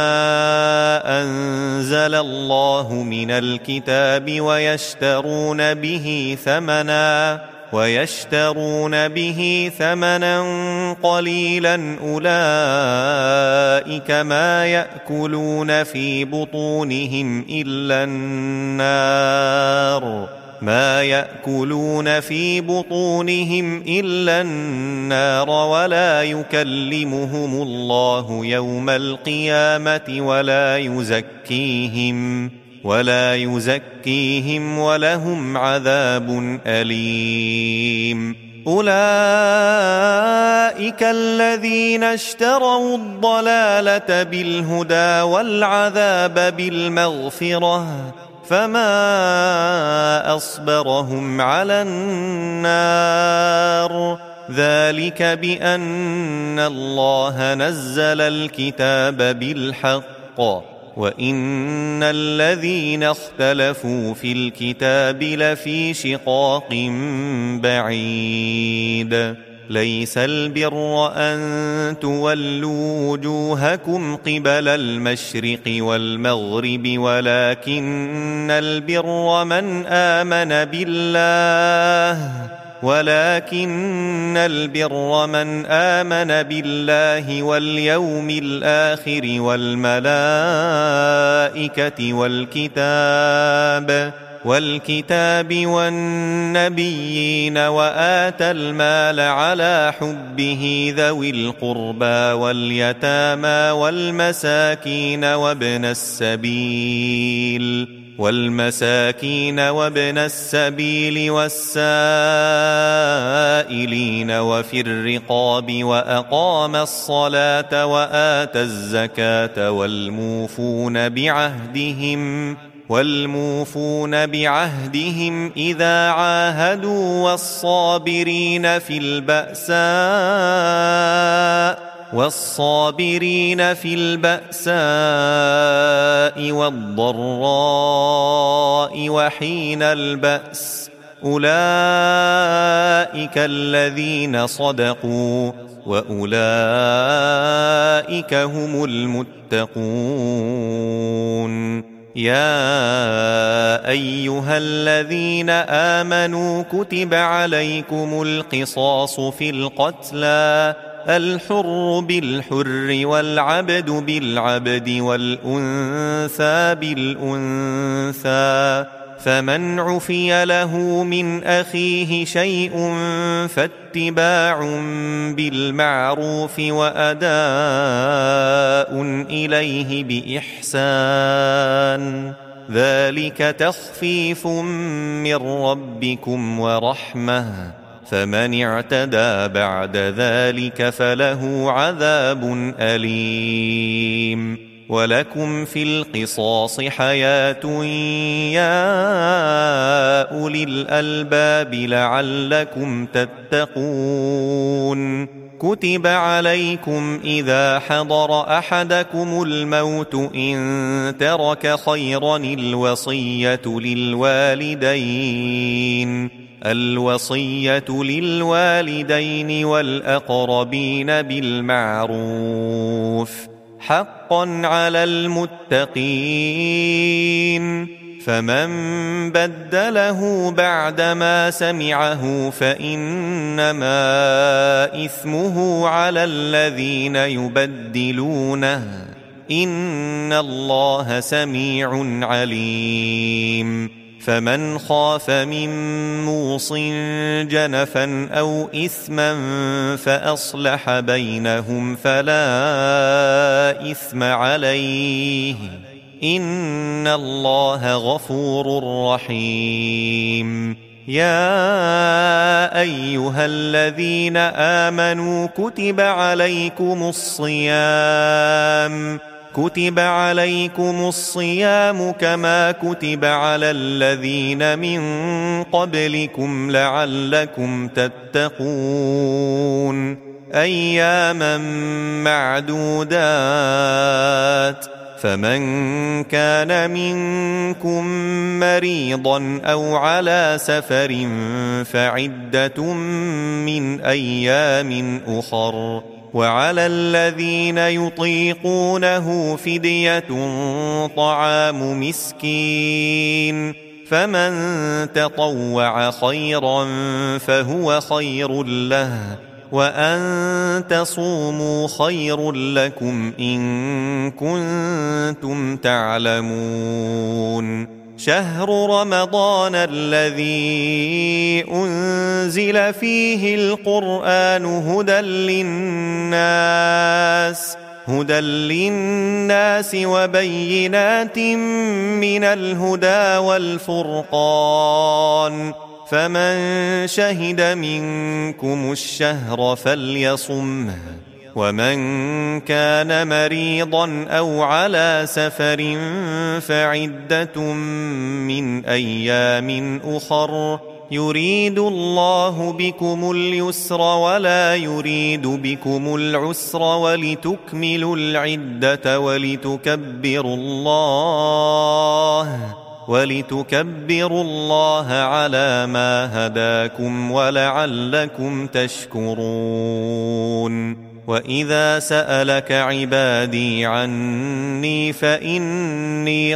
أنزل الله من الكتاب ويشترون به ثمنا ويشترون به ثمنا قليلا أولئك ما يأكلون في بطونهم إلا النار ما يأكلون في بطونهم إلا النار ولا يكلمهم الله يوم القيامة ولا يزكيهم ولا يزكيهم ولهم عذاب أليم أولئك الذين اشتروا الضلالة بالهدى والعذاب بالمغفرة فما أصبرهم على النار ذلك بأن الله نزل الكتاب بالحق وإن الذين اختلفوا في الكتاب لفي شقاق بعيد ليس البر أن تولوا وجوهكم قبل المشرق والمغرب ولكن البر من آمن بالله ولكن البر من آمن بالله واليوم الآخر والملائكة والكتاب والكتاب والنبيين وآتى المال على حبه ذوي القربى واليتامى والمساكين وابن السبيل والمساكين وابن السبيل والسائلين وفي الرقاب وأقام الصلاة وآتى الزكاة والموفون بعهدهم والموفون بعهدهم إذا عاهدوا والصابرين في البأساء والصابرين في البأساء والضراء وحين البأس أولئك الذين صدقوا وأولئك هم المتقون. يا أيها الذين آمنوا كتب عليكم القصاص في القتلى الحر بالحر والعبد بالعبد والأنثى بالأنثى فمن عفي له من أخيه شيء فاتباع بالمعروف وأداء إليه بإحسان ذلك تخفيف من ربكم ورحمة فمن اعتدى بعد ذلك فله عذاب أليم. ولكم في القصاص حياة يا أولي الألباب لعلكم تتقون. كتب عليكم إذا حضر أحدكم الموت إن ترك خيرا الوصية للوالدين الوصية للوالدين والأقربين بالمعروف حقا على المتقين. فمن بدله بعدما سمعه فإنما إثمه على الذين يبدلونه إن الله سميع عليم. فمن خاف من موص جنفا أو إثما فأصلح بينهم فلا إثم عليه إن الله غفور رحيم. يا أيها الذين آمنوا كتب عليكم الصيام كتب عليكم الصيام كما كتب على الذين من قبلكم لعلكم تتقون. أياما معدودات فمن كان منكم مريضا أو على سفر فعدة من أيام أخر وعلى الذين يطيقونه فدية طعام مسكين فمن تطوع خيرا فهو خير له وأن تصوموا خير لكم إن كنتم تعلمون. شهر رمضان الذي أنزل فيه القرآن هدى للناس هدى للناس وبينات من الهدى والفرقان فمن شهد منكم الشهر فليصمه ومن كان مريضا أو على سفر فعدة من أيام أخر يريد الله بكم اليسر ولا يريد بكم العسر ولتكملوا العدة ولتكبروا الله ولتكبروا الله على ما هداكم ولعلكم تشكرون. وإذا سألك عبادي عني فإني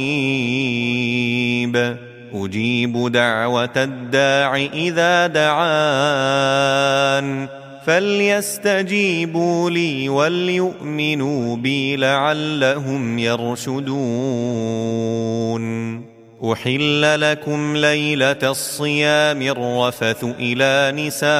قريب أجيب دعوة الداع إذا دعان فليستجيبوا لي وليؤمنوا بي لعلهم يرشدون. أحل لكم ليلة الصيام الرفث إلى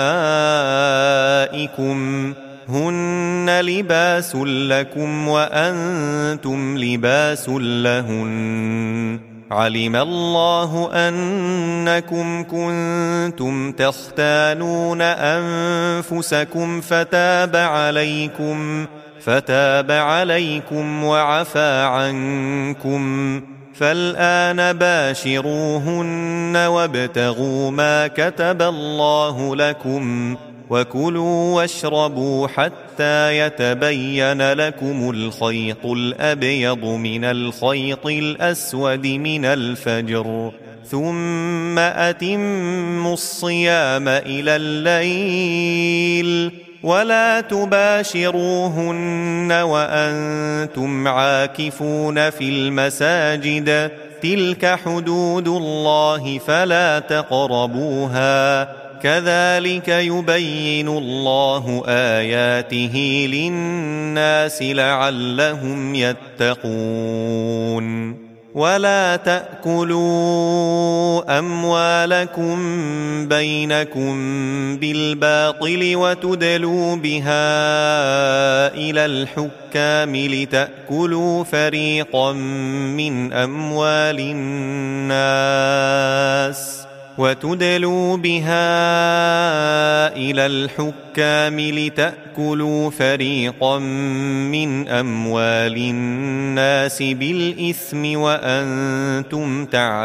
نسائكم هن لباس لكم وأنتم لباس لهن علم الله أنكم كنتم تختانون أنفسكم فتاب عليكم فتاب عليكم وعفى عنكم فالآن باشروهن وابتغوا ما كتب الله لكم وكلوا واشربوا حتى يتبين لكم الخيط الأبيض من الخيط الأسود من الفجر ثم أتموا الصيام إلى الليل ولا تباشروهن وأنتم عاكفون في المساجد تلك حدود الله فلا تقربوها كذلك يبين الله آياته للناس لعلهم يتقون ولا تأكلوا أموالكم بينكم بالباطل وتدلوا بها إلى الحكام لتأكلوا فريقا من أموال الناس وتدلوا بها إلى الحكام لتأكلوا فريقا من أموال الناس بالإثم وأنتم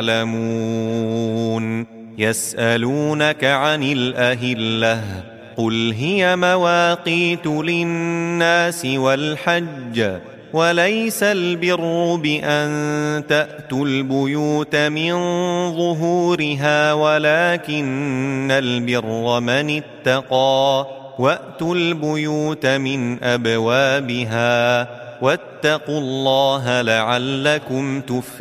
تعلمون يسألونك عن الأهلة قل هي مواقيت للناس والحج وليس البر بأن تأتوا البيوت من ظهورها ولكن البر من اتقى وأتوا البيوت من أبوابها واتقوا الله لعلكم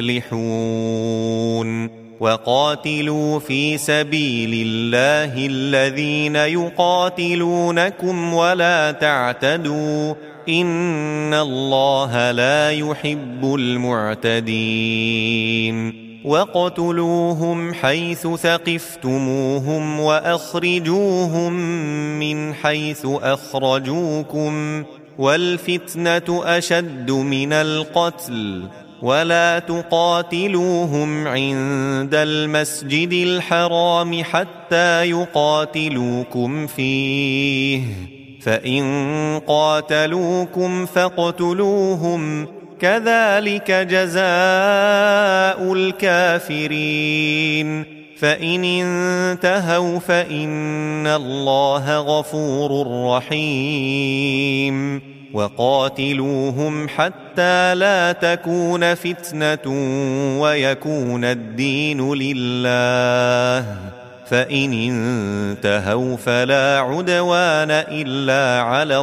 تفلحون وقاتلوا في سبيل الله الذين يقاتلونكم ولا تعتدوا إن الله لا يحب المعتدين وقتلوهم حيث ثقفتموهم وأخرجوهم من حيث أخرجوكم والفتنة أشد من القتل ولا تقاتلوهم عند المسجد الحرام حتى يقاتلوكم فيه فإن قاتلوكم فاقتلوهم كذلك جزاء الكافرين فإن انتهوا فإن الله غفور رحيم وقاتلوهم حتى لا تكون فتنة ويكون الدين لله فإن انتهوا فلا عدوان إلا على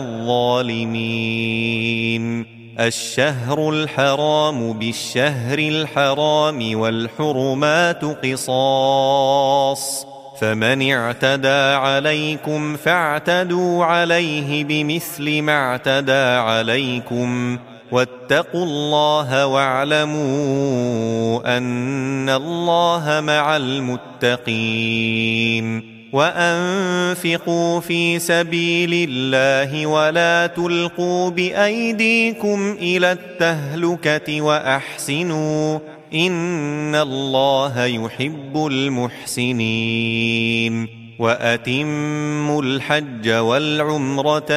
الظالمين الشهر الحرام بالشهر الحرام والحرمات قصاص فمن اعتدى عليكم فاعتدوا عليه بمثل ما اعتدى عليكم واتقوا الله واعلموا أن الله مع المتقين وأنفقوا في سبيل الله ولا تلقوا بأيديكم إلى التهلكة وأحسنوا إن الله يحب المحسنين وأتموا الحج والعمرة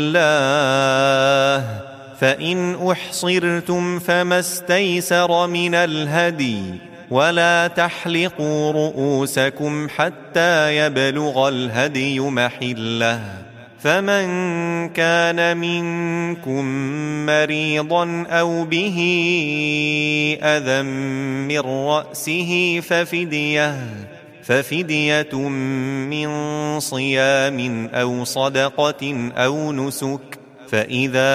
لله فإن أحصرتم فما استيسر من الهدي ولا تحلقوا رؤوسكم حتى يبلغ الهدي محله فمن كان منكم مريضا أو به أذى من رأسه ففدية ففدية من صيام أو صدقة أو نسك فإذا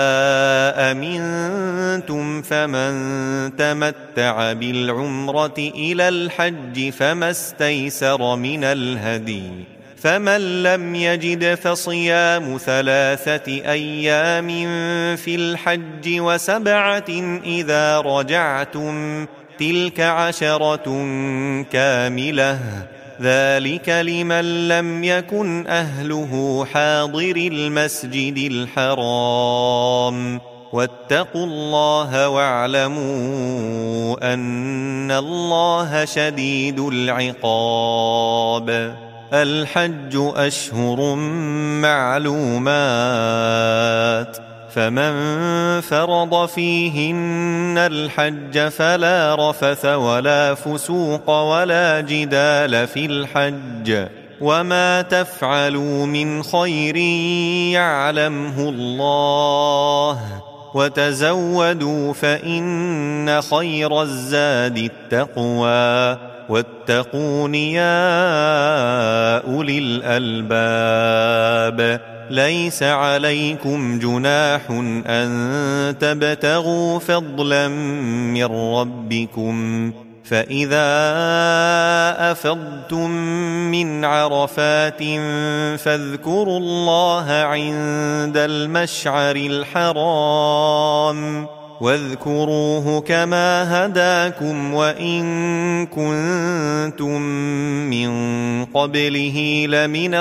أمنتم فمن تمتع بالعمرة إلى الحج فما استيسر من الهدي فمن لم يجد فصيام ثلاثة أيام في الحج وسبعة إذا رجعتم تلك عشرة كاملة ذلك لمن لم يكن أهله حاضر المسجد الحرام واتقوا الله واعلموا أن الله شديد العقاب. الحج أشهر معلومات، فمن فرض فيهن الحج فلا رفث ولا فسوق ولا جدال في الحج، وما تفعلوا من خير يعلمه الله، وتزودوا فإن خير الزاد التقوى، واتقون يا أولي الألباب. ليس عليكم جناح أن تبتغوا فضلا من ربكم، فإذا أفضتم من عرفات فاذكروا الله عند المشعر الحرام، واذكروه كما هداكم وإن كنتم من قبله لمن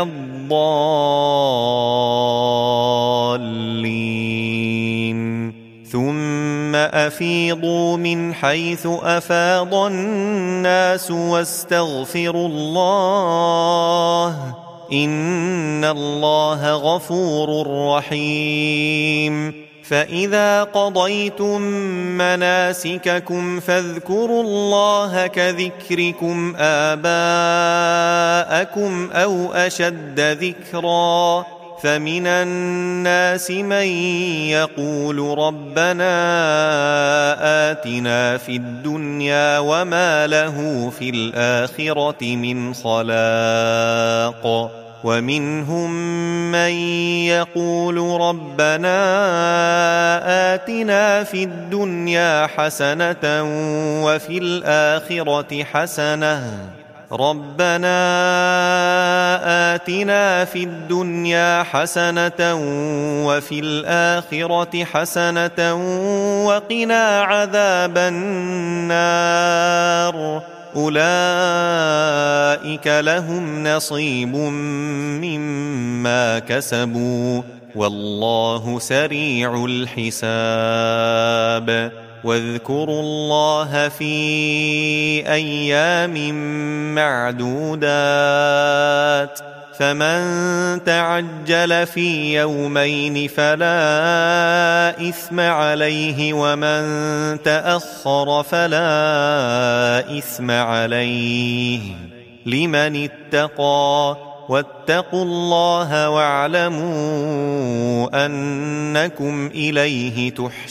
الضالين. ثم أفيضوا من حيث أفاض الناس واستغفروا الله، إن الله غفور رحيم. فإذا قضيتم مناسككم فاذكروا الله كذكركم آباءكم أو أشد ذكرا، فمن الناس من يقول ربنا آتنا في الدنيا وما له في الآخرة من خلاق، ومنهم من يقول ربنا آتنا في الدنيا حسنة وفي الآخرة حسنة ربنا آتنا في الدنيا حسنة وفي الآخرة حسنة وقنا عذاب النار. أولئك لهم نصيب مما كسبوا والله سريع الحساب. واذكروا الله في أيام معدودات، فمن تعجل في يومين فلا إثم عليه، ومن تأخر فلا إثم عليه لمن اتقى. واتقوا الله واعلموا أنكم إليه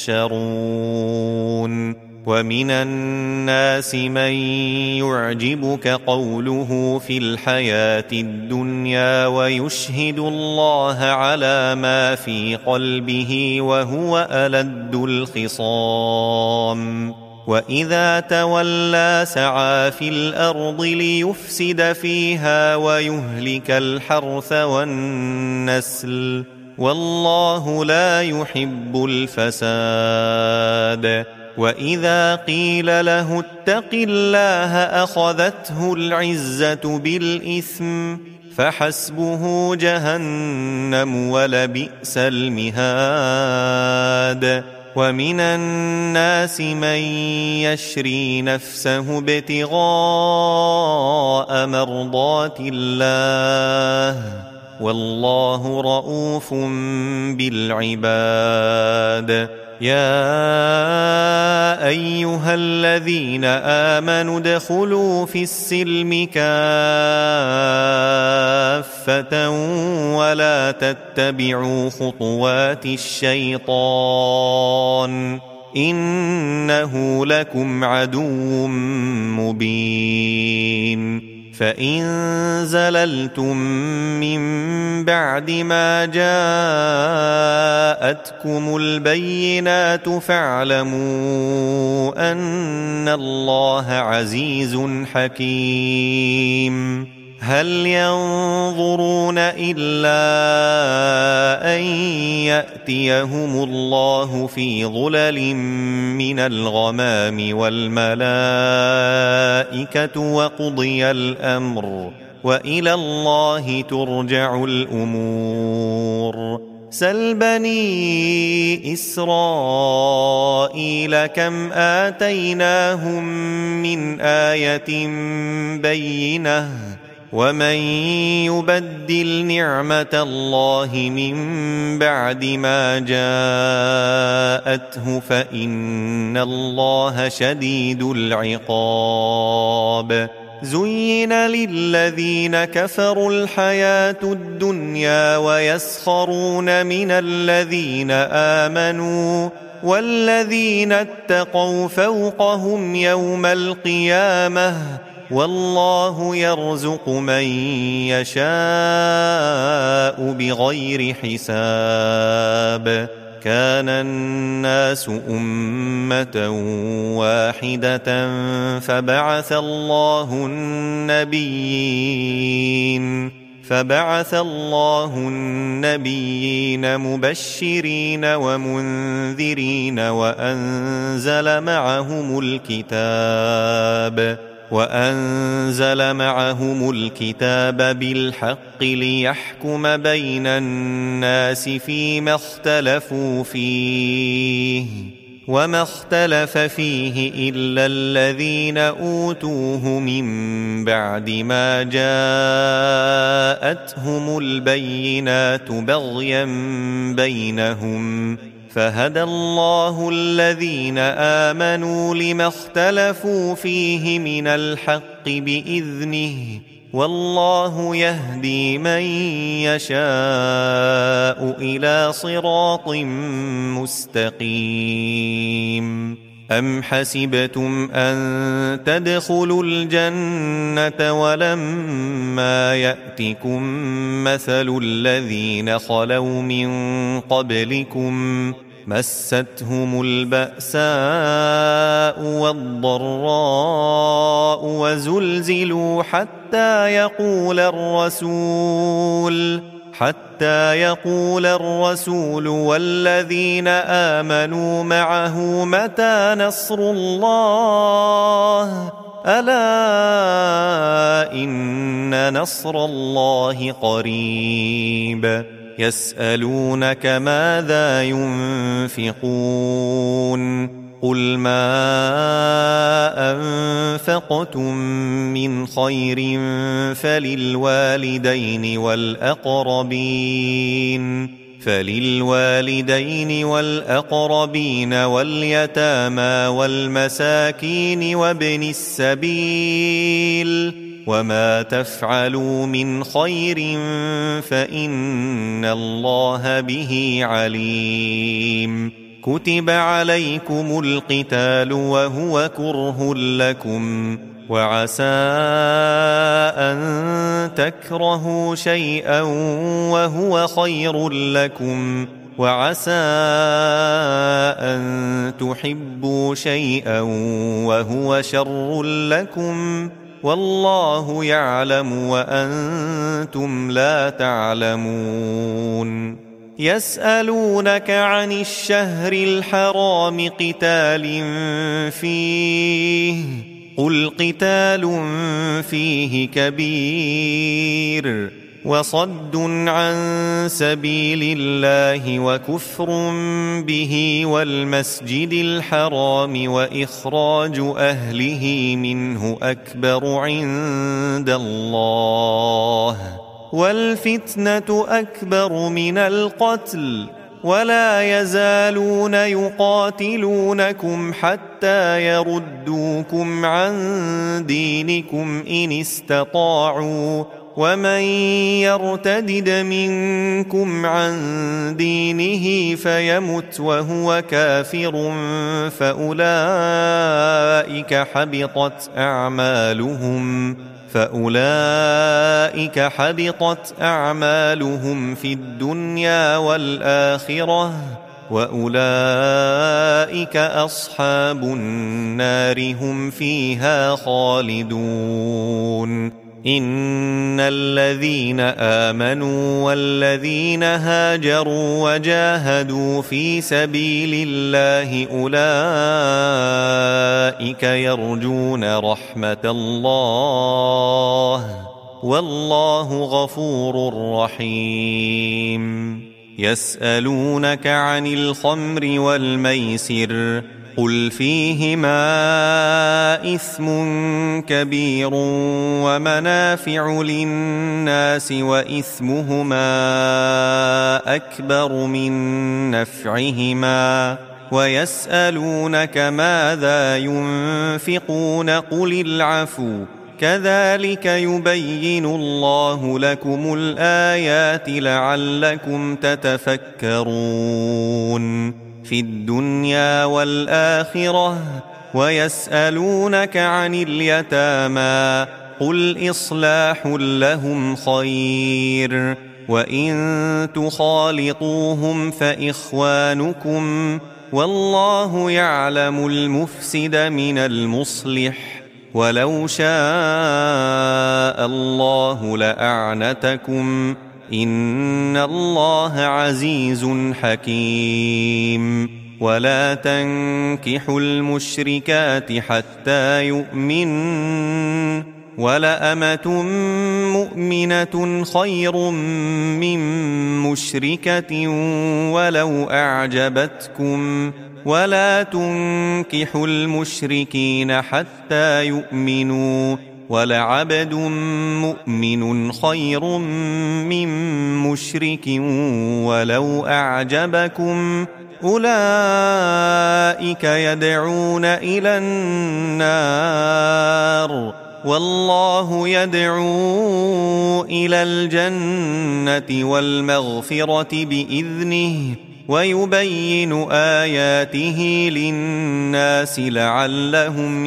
تحشرون. ومن الناس من يعجبك قوله في الحياة الدنيا ويشهد الله على ما في قلبه وهو ألد الخصام. وإذا تولى سعى في الأرض ليفسد فيها ويهلك الحرث والنسل، والله لا يحب الفساد. وإذا قيل له اتق الله أخذته العزة بالإثم، فحسبه جهنم ولبئس المهاد. ومن الناس من يشري نفسه ابتغاء مرضات الله، والله رؤوف بالعباد. يا أيها الذين آمنوا ادخلوا في السلم كافة ولا تتبعوا خطوات الشيطان، إنه لكم عدو مبين. فإن زللتم من بعد ما جاءتكم البينات فاعلموا أن الله عزيز حكيم. هل ينظرون إلا أن يأتيهم الله في ظلل من الغمام والملائكة وقضي الأمر وإلى الله ترجع الأمور. سل بني إسرائيل كم آتيناهم من آية بينة ومن يبدل نعمة الله من بعد ما جاءته فإن الله شديد العقاب زين للذين كفروا الحياة الدنيا ويسخرون من الذين آمنوا والذين اتقوا فوقهم يوم القيامة والله يرزق من يشاء بغير حساب كان الناس أمة واحدة فبعث الله النبيين فبعث الله النبيين مبشرين ومنذرين وأنزل معهم الكتاب وأنزل معهم الكتاب بالحق ليحكم بين الناس فيما اختلفوا فيه وما اختلف فيه إلا الذين أوتوه من بعد ما جاءتهم البينات بغيا بينهم فهدى الله الذين آمنوا لما اختلفوا فيه من الحق بإذنه والله يهدي من يشاء إلى صراط مستقيم أم حسبتم أن تدخلوا الجنة ولما يأتكم مثل الذين خلوا من قبلكم مستهم البأساء والضراء وزلزلوا حتى يقول الرسول حتى يقول الرسول والذين آمنوا معه متى نصر الله ألا إن نصر الله قريب يسألونك ماذا ينفقون قل ما أنفقتم من خير فللوالدين والأقربين فللوالدين والأقربين واليتامى والمساكين وابن السبيل وما تفعلوا من خير فإن الله به عليم كتب عليكم القتال وهو كره لكم وعسى أن تكرهوا شيئا وهو خير لكم وعسى أن تحبوا شيئا وهو شر لكم والله يعلم وأنتم لا تعلمون يسألونك عن الشهر الحرام قتال فيه قل قتال فيه كبير وصد عن سبيل الله وكفر به والمسجد الحرام وإخراج أهله منه أكبر عند الله والفتنة أكبر من القتل ولا يزالون يقاتلونكم حتى يردوكم عن دينكم إن استطاعوا ومن يرتدد منكم عن دينه فيمت وهو كافر فأولئك حبطت أعمالهم فأولئك حبطت أعمالهم في الدنيا والآخرة وأولئك أصحاب النار هم فيها خالدون إن الذين آمنوا والذين هاجروا وجاهدوا في سبيل الله أولئك يرجون رحمة الله والله غفور رحيم يسألونك عن الخمر والميسر قل فيهما إثم كبير ومنافع للناس وإثمهما أكبر من نفعهما ويسألونك ماذا ينفقون قل العفو كذلك يبين الله لكم الآيات لعلكم تتفكرون في الدنيا والآخرة ويسألونك عن اليتامى قل إصلاح لهم خير وإن تخالطوهم فإخوانكم والله يعلم المفسد من المصلح ولو شاء الله لأعنتكم إن الله عزيز حكيم ولا تنكحوا المشركات حتى يؤمنن ولأمة مؤمنة خير من مشركة ولو أعجبتكم ولا تنكحوا المشركين حتى يؤمنوا ولعبد مؤمن خير من مشرك ولو أعجبكم أولئك يدعون إلى النار والله يدعو إلى الجنة والمغفرة بإذنه ويبين آياته للناس لعلهم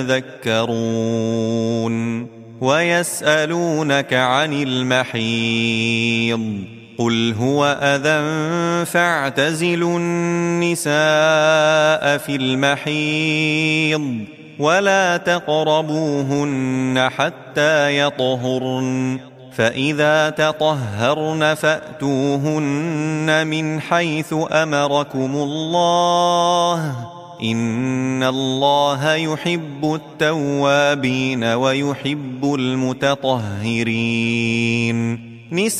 يتذكرون ويسألونك عن المحيض قل هو أذى فاعتزلوا النساء في المحيض ولا تقربوهن حتى يطهرن فإذا تطهرن فأتوهن من حيث أمركم الله إن الله يحب التوابين ويحب المتطهرين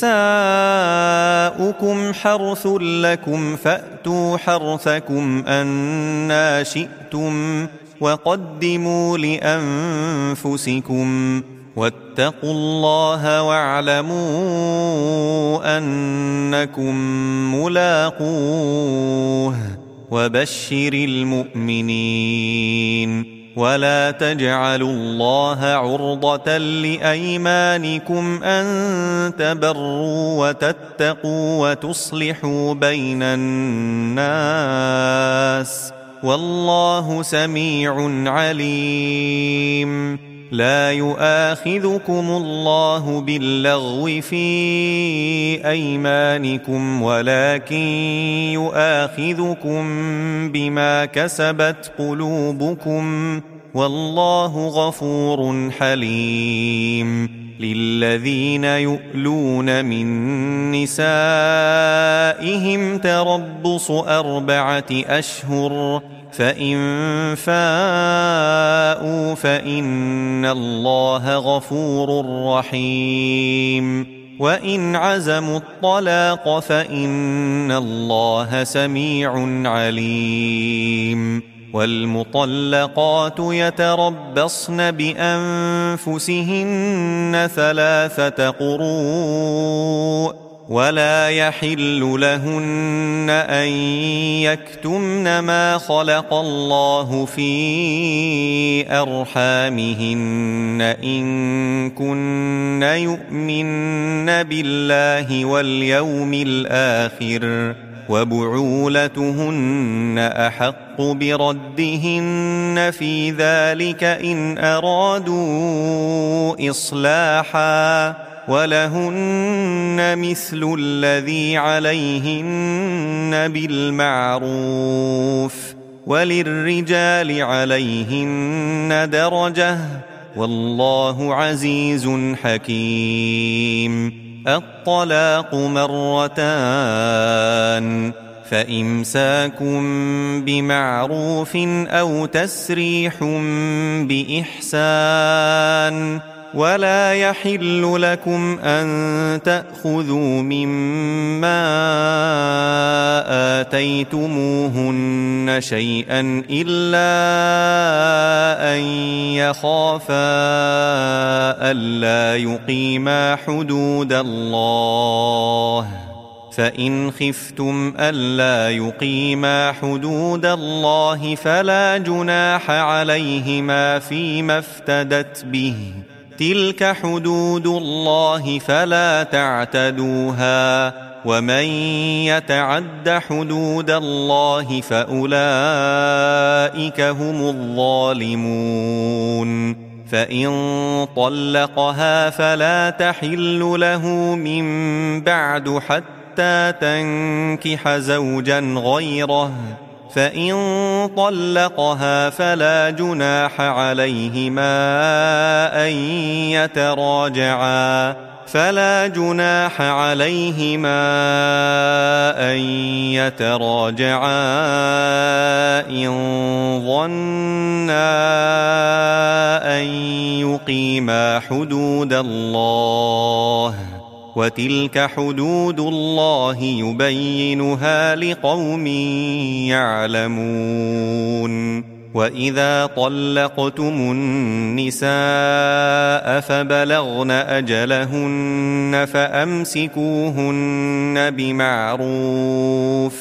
نساؤكم حرث لكم فأتوا حرثكم أنى شئتم وقدموا لأنفسكم واتقوا الله واعلموا أنكم ملاقوه وبشر المؤمنين ولا تجعلوا الله عرضة لأيمانكم أن تبروا وتتقوا وتصلحوا بين الناس والله سميع عليم لا يؤاخذكم الله باللغو في أيمانكم ولكن يؤاخذكم بما كسبت قلوبكم والله غفور حليم للذين يؤلون من نسائهم تربص أربعة أشهر فإن فاءوا فإن الله غفور رحيم وإن عزموا الطلاق فإن الله سميع عليم والمطلقات يتربصن بأنفسهن ثلاثة قروء ولا يحل لهن أن يكتمن ما خلق الله في أرحامهن إن كن يؤمن بالله واليوم الآخر وبعولتهن أحق بردهن في ذلك إن أرادوا إصلاحا ولهن مثل الذي عليهن بالمعروف وللرجال عليهن درجة والله عزيز حكيم الطلاق مرتان فإمساكم بمعروف أو تسريح بإحسان ولا يحل لكم أن تأخذوا مما آتيتموهن شيئا إلا أن يخافا ألا يقيما حدود الله، فإن خفتم ألا يقيما حدود الله فلا جناح عليهما فيما افتدت به، تلك حدود الله فلا تعتدوها، ومن يتعد حدود الله فأولئك هم الظالمون. فإن طلقها فلا تحل له من بعد حتى تنكح زوجا غيره، فإن طلقها فلا جناح عليهما أن يتراجعا فلا جناح عليهما أن يتراجعا إن ظنا أن يقيما حدود الله، وتلك حدود الله يبينها لقوم يعلمون. وإذا طلقتم النساء فبلغن أجلهن فأمسكوهن بمعروف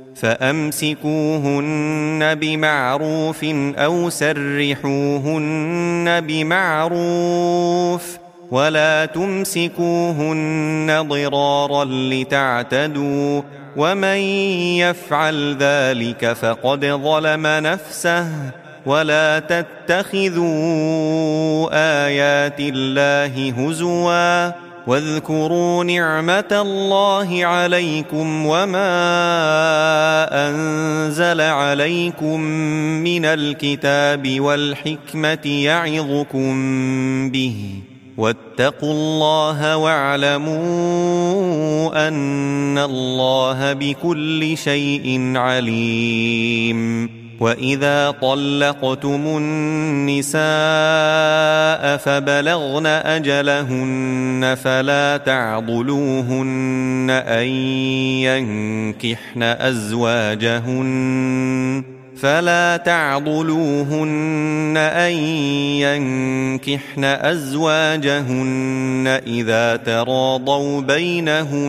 فأمسكوهن بمعروف أو سرحوهن بمعروف، ولا تمسكوهن ضرارا لتعتدوا، ومن يفعل ذلك فقد ظلم نفسه. ولا تتخذوا آيات الله هزوا، واذكروا نعمة الله عليكم وما أنزل عليكم من الكتاب والحكمة يعظكم به، واتقوا الله واعلموا أن الله بكل شيء عليم. وإذا طلقتم النساء فبلغن أجلهن فلا تعضلوهن أن ينكحن أزواجهن فلا تعضلوهن أن ينكحن أزواجهن إذا تراضوا بينهم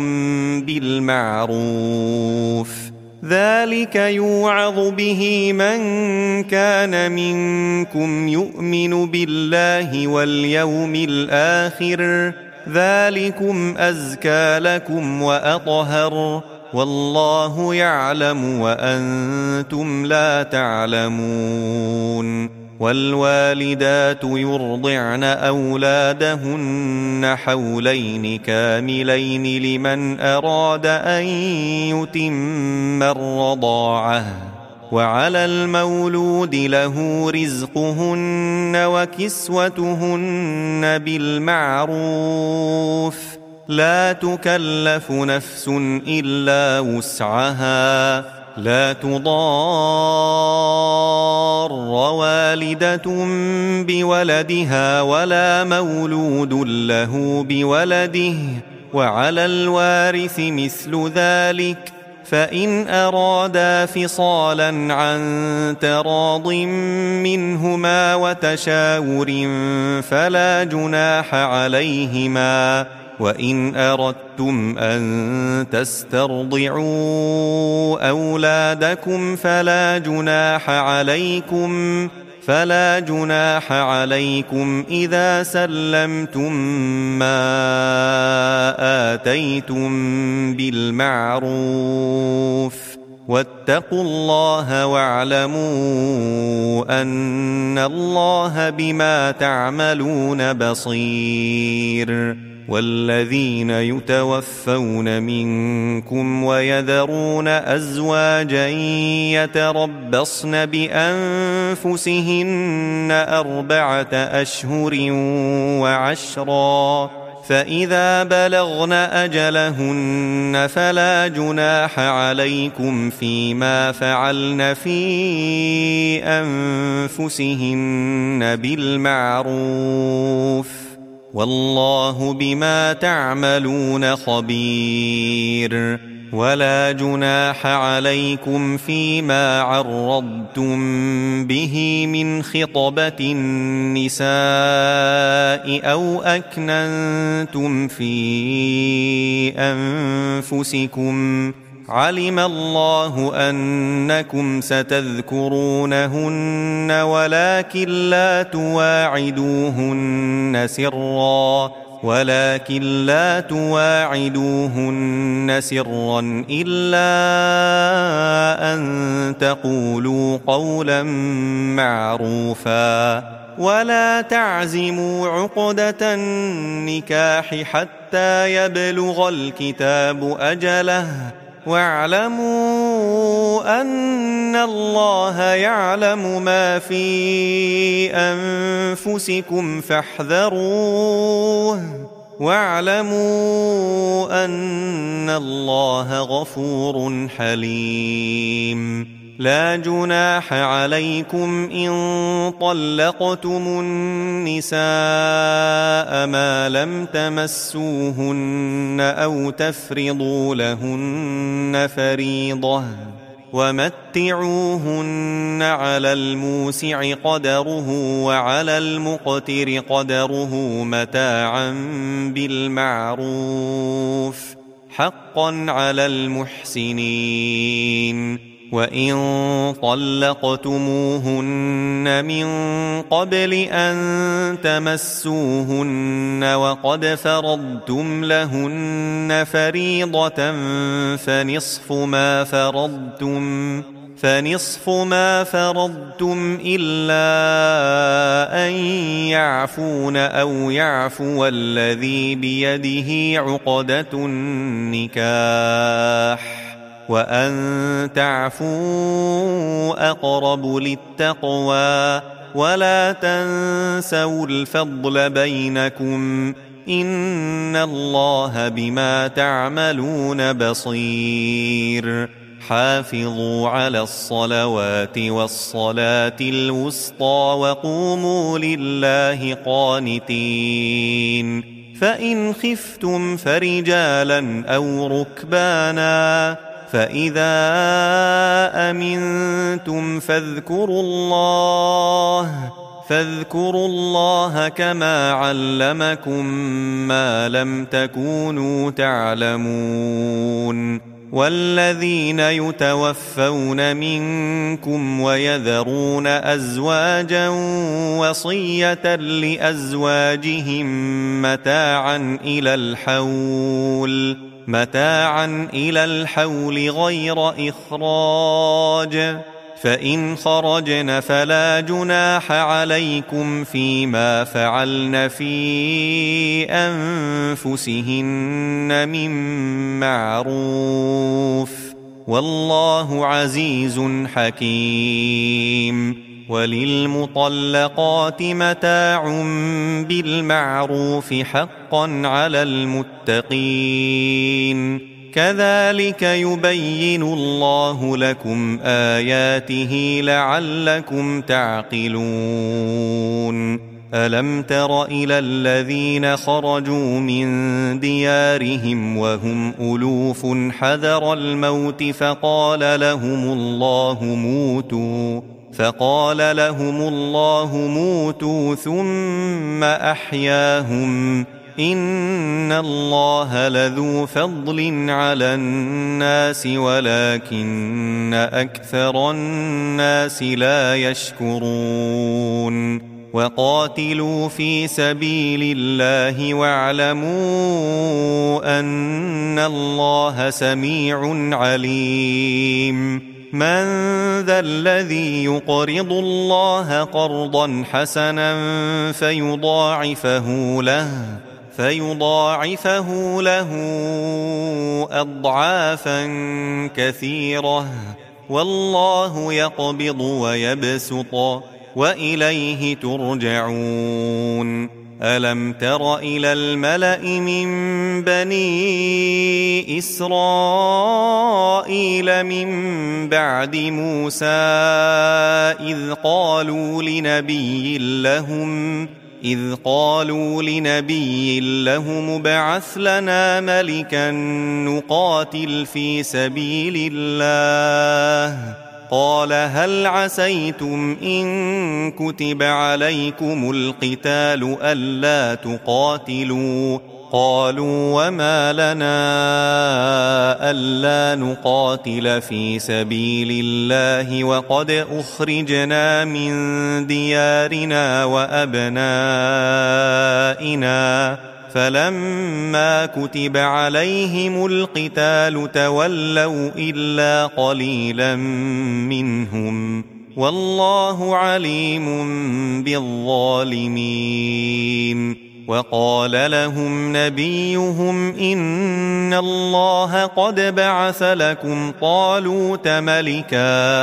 بالمعروف، ذلك يوعظ به من كان منكم يؤمن بالله واليوم الآخر، ذلكم أزكى لكم وأطهر، والله يعلم وأنتم لا تعلمون. والوالدات يرضعن أولادهن حولين كاملين لمن أراد أن يتم الرضاعة، وعلى المولود له رزقهن وكسوتهن بالمعروف، لا تكلف نفس إلا وسعها، لا تضار والدة بولدها ولا مولود له بولده، وعلى الوارث مثل ذلك، فإن أرادا فصالا عن تراض منهما وتشاور فلا جناح عليهما، وإن أردتم أن تسترضعوا أولادكم فلا جناح عليكم فلا جناح عليكم إذا سلمتم ما آتيتم بالمعروف، واتقوا الله واعلموا أن الله بما تعملون بصير. والذين يتوفون منكم ويذرون أزواجا يتربصن بأنفسهن أربعة أشهر وعشرا، فإذا بلغن أجلهن فلا جناح عليكم فيما فعلن في أنفسهن بالمعروف، والله بما تعملون خبير. ولا جناح عليكم فيما عرضتم به من خطبة النساء أو أكننتم في أنفسكم، علم الله أنكم ستذكرونهن ولكن لا تواعدوهن سرا ولكن لا تواعدوهن سرا إلا أن تقولوا قولا معروفا. ولا تعزموا عقدة النكاح حتى يبلغ الكتاب أجله، واعلموا أن الله يعلم ما في أنفسكم فاحذروه، واعلموا أن الله غفور حليم. لا جناح عليكم إن طلقتم النساء ما لم تمسوهن أو تفرضوا لهن فريضة، ومتعوهن على الموسع قدره وعلى المقتر قدره متاعا بالمعروف حقا على المحسنين. وإن طلقتموهن من قبل أن تمسوهن وقد فرضتم لهن فريضة فنصف ما فرضتم فنصف ما فرضتم إلا أن يعفون أو يعفو الذي بيده عقدة النكاح، وأن تعفوا أقرب للتقوى. ولا تنسوا الفضل بينكم، إن الله بما تعملون بصير. حافظوا على الصلوات والصلاة الوسطى وقوموا لله قانتين. فإن خفتم فرجالا أو ركبانا، فإذا أمنتم فاذكروا الله فاذكروا الله كما علمكم ما لم تكونوا تعلمون. والذين يتوفون منكم ويذرون أزواجا وصية لأزواجهم متاعا إلى الحول متاعا إلى الحول غير إخراج، فإن خرجن فلا جناح عليكم فيما فعلن في أنفسهن من معروف، والله عزيز حكيم. وللمطلقات متاع بالمعروف حقا على المتقين، كذلك يبين الله لكم آياته لعلكم تعقلون. ألم تر إلى الذين خرجوا من ديارهم وهم ألوف حذر الموت فقال لهم الله موتوا فقال لهم الله موتوا ثم أحياهم، إن الله لذو فضل على الناس ولكن أكثر الناس لا يشكرون. وقاتلوا في سبيل الله واعلموا أن الله سميع عليم. من ذا الذي يقرض الله قرضا حسنا فيضاعفه له فيضاعفه له أضعافا كثيرة، والله يقبض ويبسط وإليه ترجعون. ألم تر إلى الملأ من بني إسرائيل من بعد موسى إذ قالوا لنبي لهم إذ قالوا لنبي له مبعث لنا ملكا نقاتل في سبيل الله قال هل عسيتم إن كتب عليكم القتال ألا تقاتلوا قالوا وما لنا ألا نقاتل في سبيل الله وقد أخرجنا من ديارنا وأبنائنا فلما كتب عليهم القتال تولوا إلا قليلا منهم والله عليم بالظالمين وقال لهم نبيهم إن الله قد بعث لكم طالوت ملكا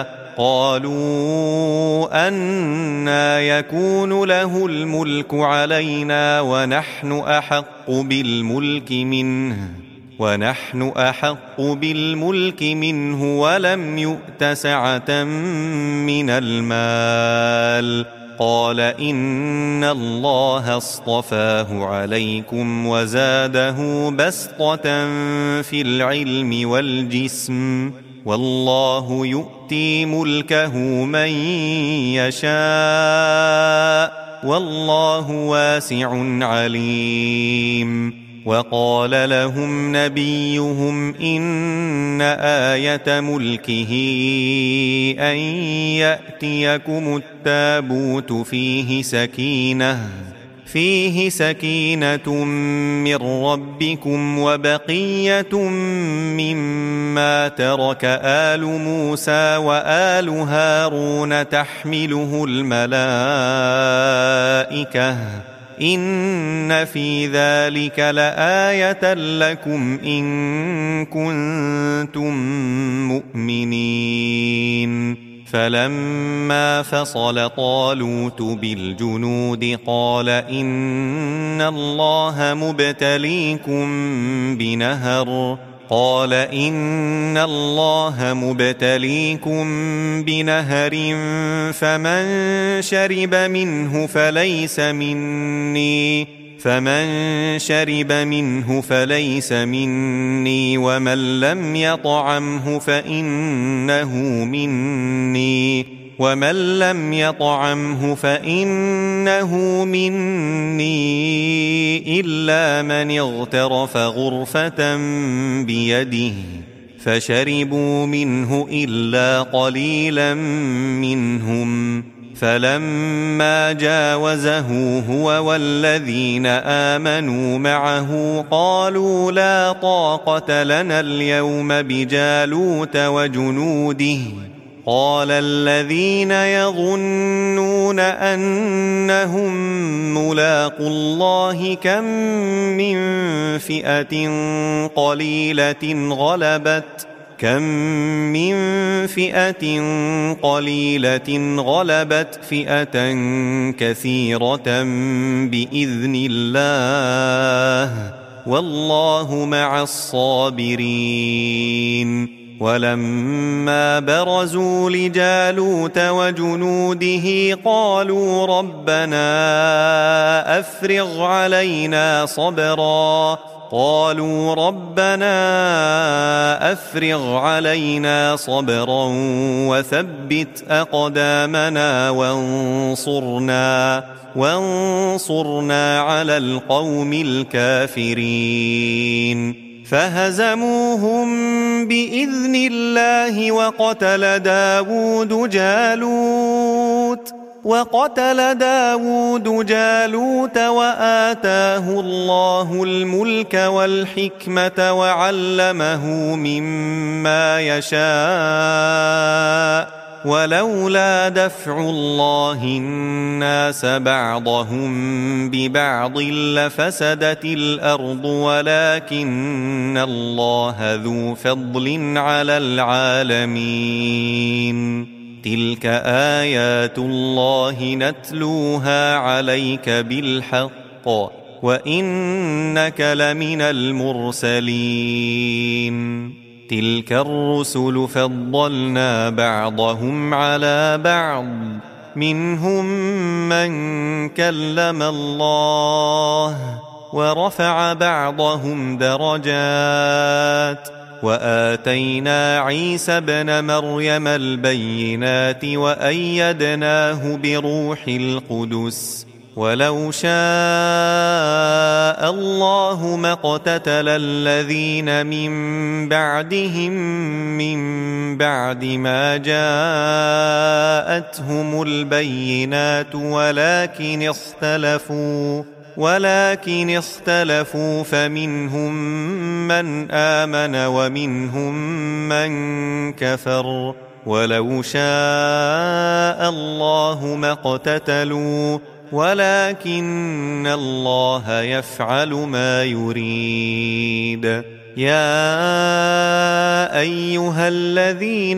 قالوا أنى يكون له الملك علينا ونحن أحق بالملك منه ونحن أحق بالملك منه ولم يؤت سعة من المال قال إن الله اصطفاه عليكم وزاده بسطة في العلم والجسم والله يؤتي ملكه من يشاء والله واسع عليم وقال لهم نبيهم إن آية ملكه أن يأتيكم التابوت فيه سكينة فيه سكينة من ربكم وبقية مما ترك آل موسى وآل هارون تحمله الملائكة إن في ذلك لآية لكم إن كنتم مؤمنين فلما فصل طالوت بالجنود قال إن الله مبتليكم بنهر قال إن الله مبتليكم بنهر فمن شرب منه فليس مني فمن شرب منه فليس مني ومن لم يطعمه فإنه مني ومن لم يطعمه فإنه مني إلا من اغترف غرفة بيده فشربوا منه إلا قليلا منهم فلما جاوزه هو والذين آمنوا معه قالوا لا طاقة لنا اليوم بجالوت وجنوده قال الذين يظنون أنهم ملاقو الله كم من فئة قليلة غلبت كم من فئة قليلة غلبت فئة كثيرة بإذن الله والله مع الصابرين ولما برزوا لجالوت وجنوده قالوا ربنا أفرغ علينا صبرا قالوا ربنا أفرغ علينا صبرا وثبت أقدامنا وانصرنا وانصرنا على القوم الكافرين فهزموهم بإذن الله وقتل داود جالوت وقتل داود جالوت وآتاه الله الملك والحكمة وعلمه مما يشاء ولولا دفع الله الناس بعضهم ببعض لفسدت الأرض ولكن الله ذو فضل على العالمين تلك آيات الله نتلوها عليك بالحق وإنك لمن المرسلين تلك الرسل فضلنا بعضهم على بعض منهم من كلم الله ورفع بعضهم درجات وآتينا عيسى ابن مريم البينات وأيدناه بروح القدس ولو شاء الله ما اقتتل الذين من بعدهم من بعد ما جاءتهم البينات ولكن اختلفوا ولكن اختلفوا فمنهم من آمن ومنهم من كفر ولو شاء الله ما اقتتلوا ولكن الله يفعل ما يريد. يا أيها الذين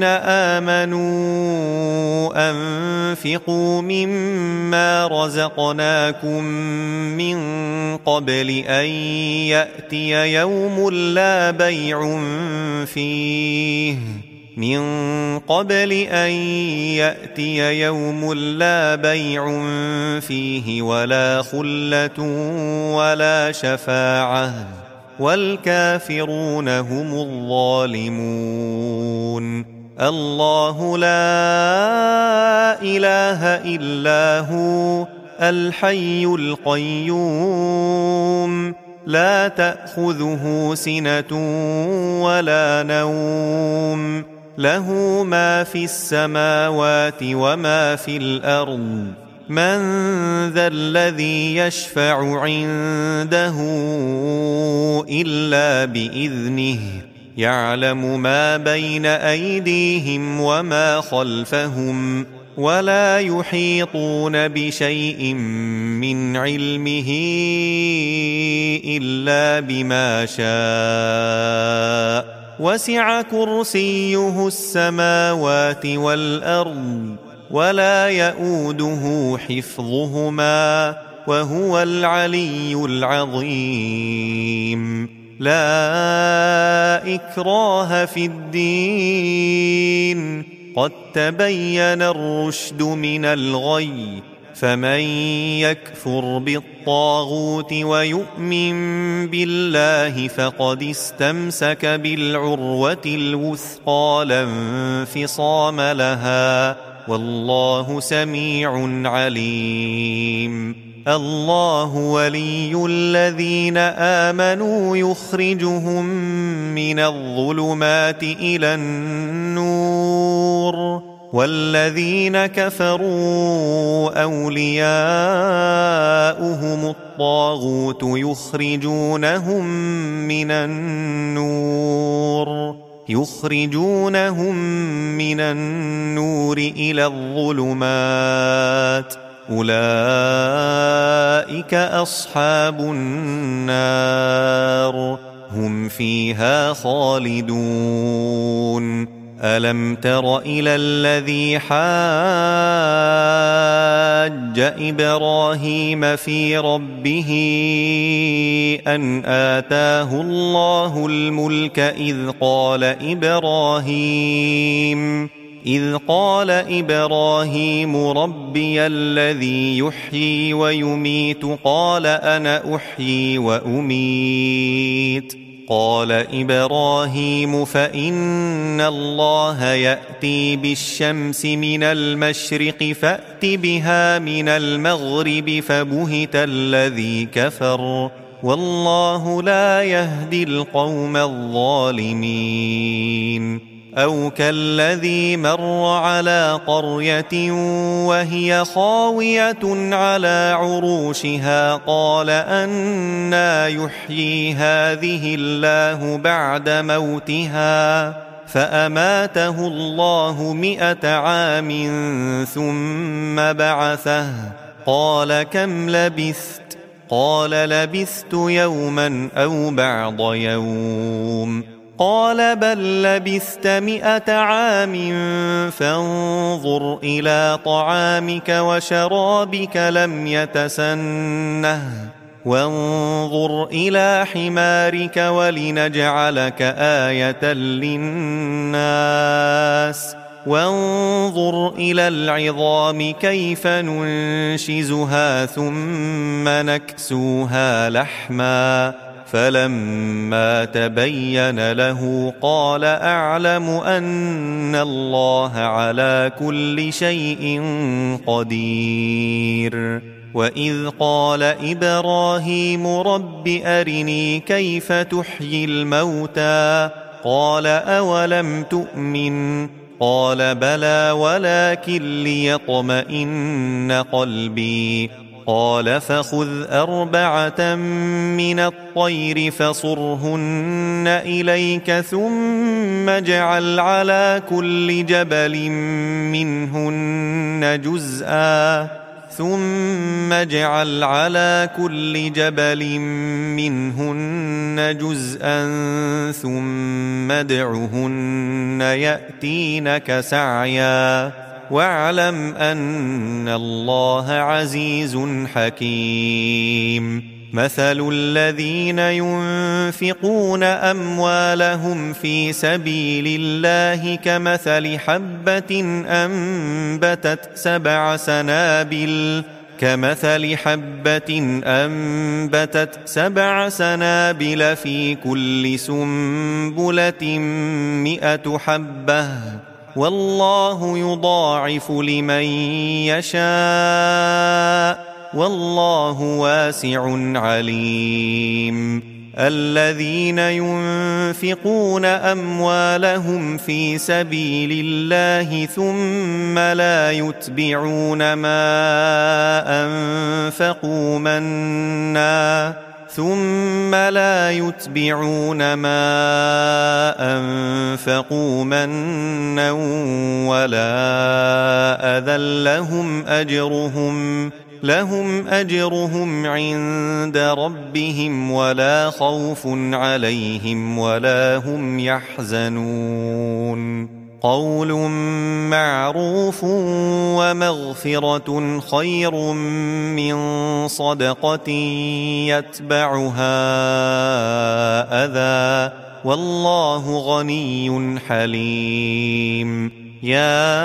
آمنوا أنفقوا مما رزقناكم من قبل أن يأتي يوم لا بيع فيه من قبل أن يأتي يوم لا بيع فيه ولا خلة ولا شفاعة والكافرون هم الظالمون. الله لا إله إلا هو الحي القيوم لا تأخذه سنة ولا نوم له ما في السماوات وما في الأرض من ذا الذي يشفع عنده إلا بإذنه يعلم ما بين أيديهم وما خلفهم ولا يحيطون بشيء من علمه إلا بما شاء وسع كرسيه السماوات والأرض ولا يؤوده حفظهما وهو العلي العظيم. لا إكراه في الدين قد تبين الرشد من الغي فمن يكفر بالطاغوت ويؤمن بالله فقد استمسك بالعروة الوثقى لا انفصام لها والله سميع عليم. الله ولي الذين آمنوا يخرجهم من الظلمات إلى النور والذين كفروا أولياؤهم الطاغوت يخرجونهم من النور يخرجونهم من النور إلى الظلمات أولئك أصحاب النار هم فيها خالدون. ألم تر إلى الذي حاج إبراهيم في ربه أن آتاه الله الملك إذ قال إبراهيم إذ قال إبراهيم ربي الذي يحيي ويميت قال أنا أحيي وأميت قال إبراهيم فإن الله يأتي بالشمس من المشرق فأت بها من المغرب فبهت الذي كفر والله لا يهدي القوم الظالمين. أو كالذي مر على قرية وهي خاوية على عروشها قال أنى يحيي هذه الله بعد موتها فأماته الله مئة عام ثم بعثه قال كم لبثت قال لبثت يوما أو بعض يوم قال بل لبثت مئة عام فانظر إلى طعامك وشرابك لم يتسنه وانظر إلى حمارك ولنجعلك آية للناس وانظر إلى العظام كيف ننشزها ثم نكسوها لحما فلما تبين له قال أعلم أن الله على كل شيء قدير. وإذ قال إبراهيم رب أرني كيف تحيي الموتى قال أولم تؤمن قال بلى ولكن ليطمئن قلبي قال فخذ أربعة من الطير فصرهن إليك ثم اجعل على كل جبل منهن جزءا ثم اجعل على كل جبل منهن جزءا ثم ادعهن يأتينك سعيا واعلم أن الله عزيز حكيم. مثل الذين ينفقون أموالهم في سبيل الله كمثل حبة أنبتت سبع سنابل كمثل حبة أنبتت سبع سنابل في كل سنبلة مئة حبة والله يضاعف لمن يشاء والله واسع عليم. الذين ينفقون أموالهم في سبيل الله ثم لا يتبعون ما أنفقوا منا ثم لا يتبعون ما أنفقوا منا ولا أذى لهم أجرهم لهم أجرهم عند ربهم ولا خوف عليهم ولا هم يحزنون. قول معروف ومغفرة خير من صدقة يتبعها أذى والله غني حليم. يا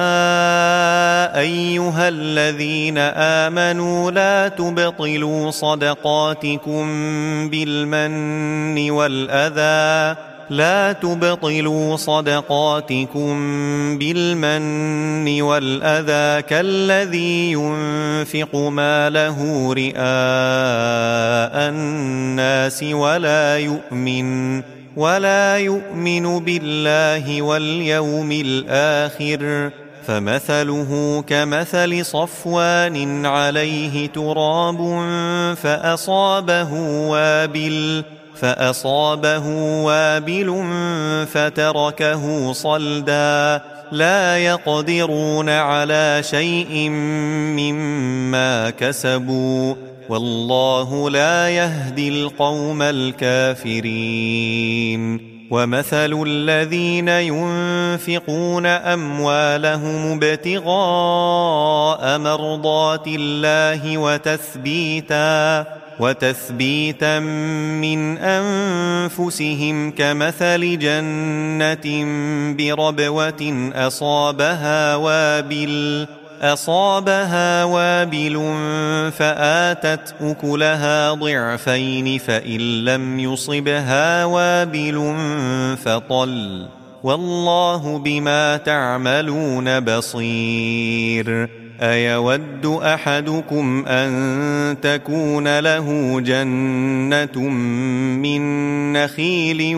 أيها الذين آمنوا لا تبطلوا صدقاتكم بالمن والأذى لا تبطلوا صدقاتكم بالمن والأذى كالذي ينفق ماله رئاء الناس ولا يؤمن ولا يؤمن بالله واليوم الآخر فمثله كمثل صفوان عليه تراب فأصابه وابل فأصابه وابل فتركه صلدا لا يقدرون على شيء مما كسبوا والله لا يهدي القوم الكافرين. ومثل الذين ينفقون أموالهم ابتغاء مرضات الله وتثبيتا وتثبيتا من أنفسهم كمثل جنة بربوة أصابها وابل أصابها وابل فآتت أكلها ضعفين فإن لم يصبها وابل فطل والله بما تعملون بصير. أيود أحدكم أن تكون له جنة من نخيل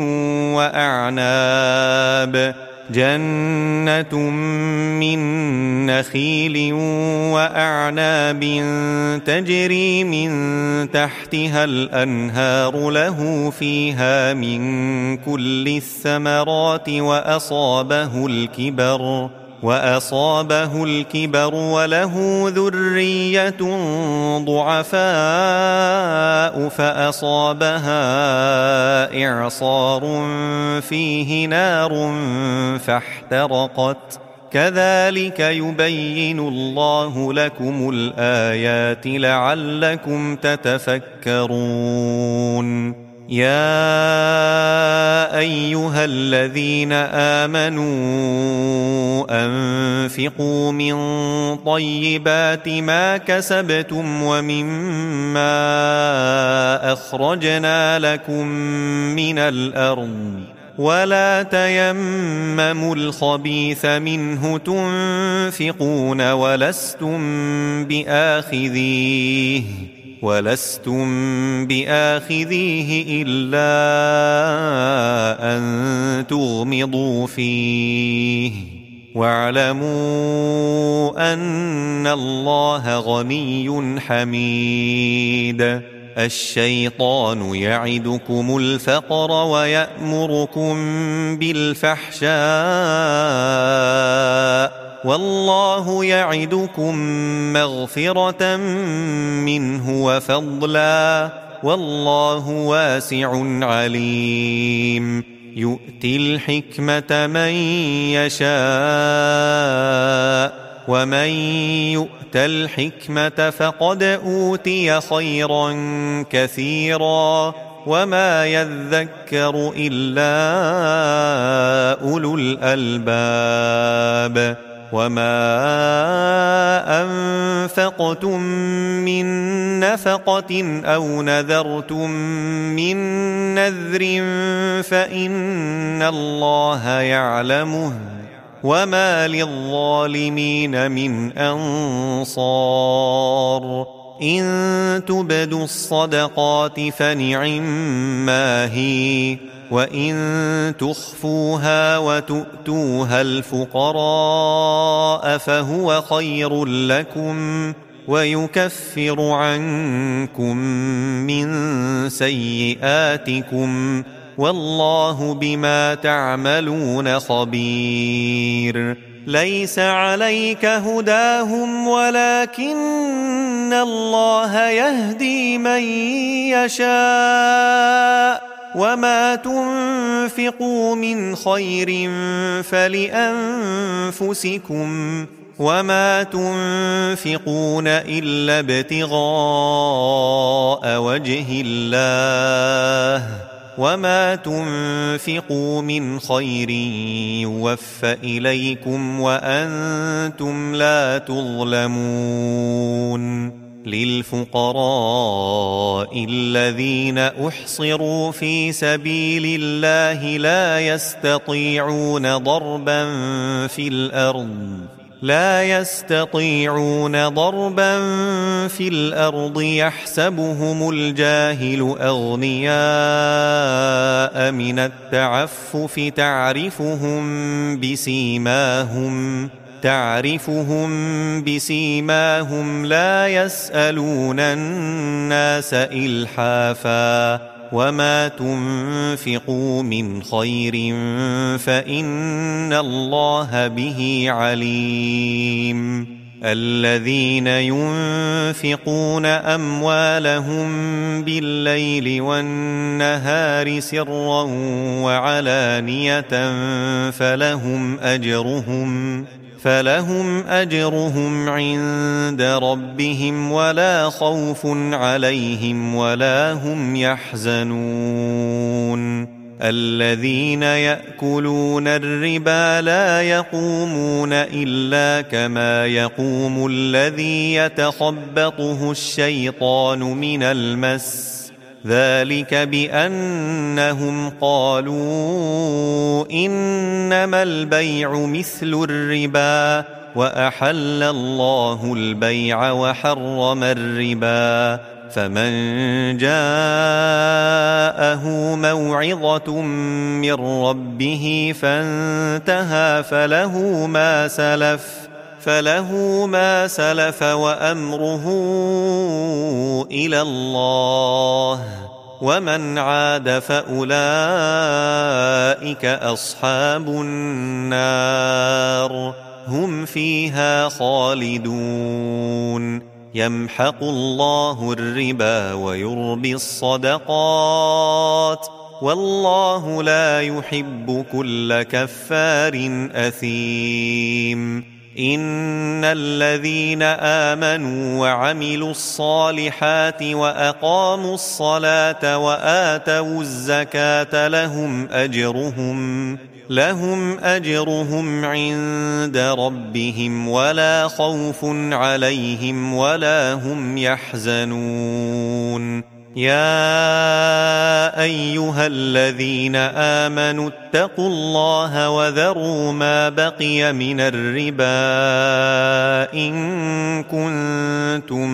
وأعناب جنة من نخيل وأعناب تجري من تحتها الأنهار له فيها من كل الثمرات وأصابه الكبر وأصابه الكبر وله ذرية ضعفاء فأصابها إعصار فيه نار فاحترقت كذلك يبين الله لكم الآيات لعلكم تتفكرون. يا أيها أيها الذين آمنوا أنفقوا من طيبات ما كسبتم ومما أخرجنا لكم من الأرض ولا تيمموا الخبيث منه تنفقون ولستم بآخذيه ولستم بآخذيه إلا أن تغمضوا فيه واعلموا أن الله غني حميد. الشيطان يعدكم الفقر ويأمركم بالفحشاء والله يعدكم مغفرة منه وفضلا والله واسع عليم. يؤتي الحكمة من يشاء ومن يؤت الحكمة فقد أوتي خيرا كثيرا وما يذكر إلا أولو الألباب. وما أنفقتم من نفقة أو نذرتم من نذر فإن الله يعلمه وما للظالمين من أنصار. إن تبدوا الصدقات فنعما هي وإن تخفوها وتؤتوها الفقراء فهو خير لكم ويكفر عنكم من سيئاتكم والله بما تعملون خبير. ليس عليك هداهم ولكن الله يهدي من يشاء وما تنفقوا من خير فلأنفسكم وما تنفقون إلا ابتغاء وجه الله وما تنفقوا من خير يوفى إليكم وأنتم لا تظلمون. للفقراء الذين أحصروا في سبيل الله لا يستطيعون ضربا في الأرض لا يستطيعون ضربا في الأرض يحسبهم الجاهل أغنياء من التعفف تعرفهم بسيماهم تعرفهم بسيماهم لا يسألون الناس إلحافا وما تنفقوا من خير فإن الله به عليم. الذين ينفقون أموالهم بالليل والنهار سرا وعلانية فلهم أجرهم فلهم أجرهم عند ربهم ولا خوف عليهم ولا هم يحزنون. الذين يأكلون الربا لا يقومون إلا كما يقوم الذي يتخبطه الشيطان من المس ذلك بأنهم قالوا إنما البيع مثل الربا وأحل الله البيع وحرم الربا فمن جاءه موعظة من ربه فانتهى فله ما سلف فله ما سلف وأمره إلى الله ومن عاد فأولئك أصحاب النار هم فيها خالدون. يمحق الله الربا ويربي الصدقات والله لا يحب كل كفار أثيم. إن الذين آمنوا وعملوا الصالحات وأقاموا الصلاة وآتوا الزكاة لهم أجرهم لهم أجرهم عند ربهم ولا خوف عليهم ولا هم يحزنون يا أيها الذين آمنوا اتقوا الله وذروا ما بقي من الربا إن كنتم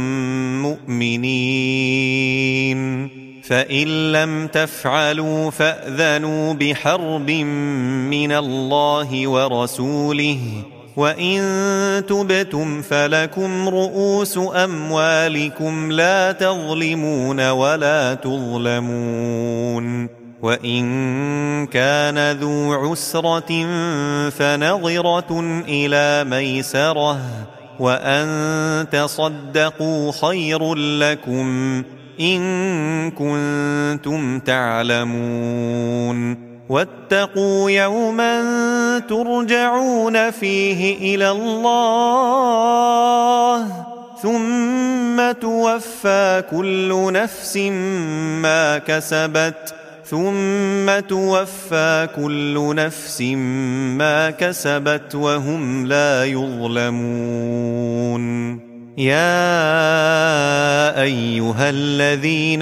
مؤمنين فإن لم تفعلوا فأذنوا بحرب من الله ورسوله وإن تبتم فلكم رؤوس أموالكم لا تظلمون ولا تظلمون وإن كان ذو عسرة فنظرة إلى ميسرة وأن تصدقوا خير لكم إن كنتم تعلمون واتقوا يوما ترجعون فيه إلى الله ثم توفى كل نفس ما كسبت ثم توفى كل نفس ما كسبت وهم لا يظلمون يا أيها الذين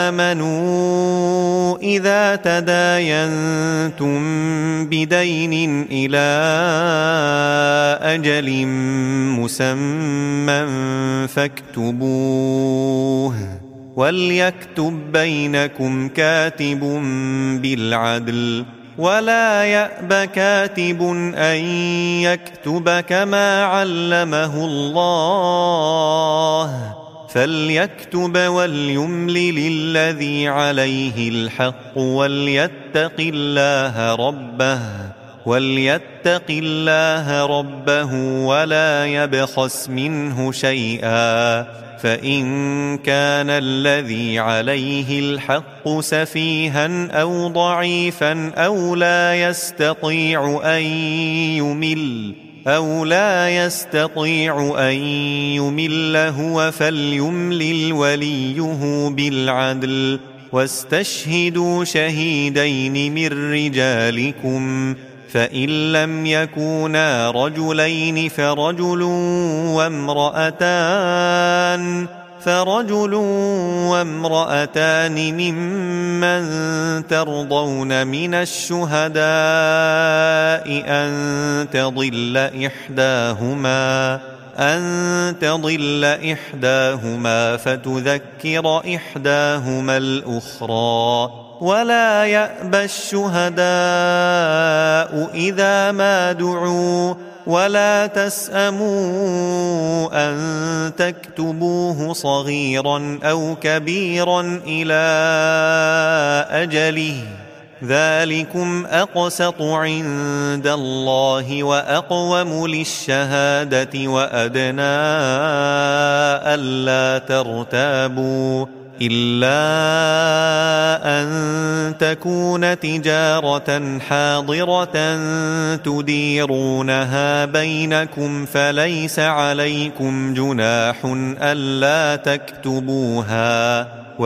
آمنوا إذا تداينتم بدين إلى أجل مسمى فاكتبوه وليكتب بينكم كاتب بالعدل ولا يأب كاتب أن يكتب كما علمه الله فليكتب وليملل الذي عليه الحق وليتق الله ربه وليتق الله ربه ولا يبخس منه شيئا فإن كان الذي عليه الحق سفيها أو ضعيفا أو لا يستطيع أن يمل أو لا يستطيع أن يمل هو فليملل وليه بالعدل واستشهدوا شهيدين من رجالكم فإن لم يكونا رجلين فرجل وامرأتان فرجل وامرأتان ممن ترضون من الشهداء أن تضل إحداهما أن تضل إحداهما فتذكر إحداهما الأخرى ولا يأبى الشهداء إذا ما دعوا ولا تسأموا أن تكتبوه صغيرا أو كبيرا إلى أجله ذلكم أقسط عند الله وأقوم للشهادة وأدنى ألا ترتابوا إلا أن تكون تجارة حاضرة تديرونها بينكم فليس عليكم جناح ألا تكتبوها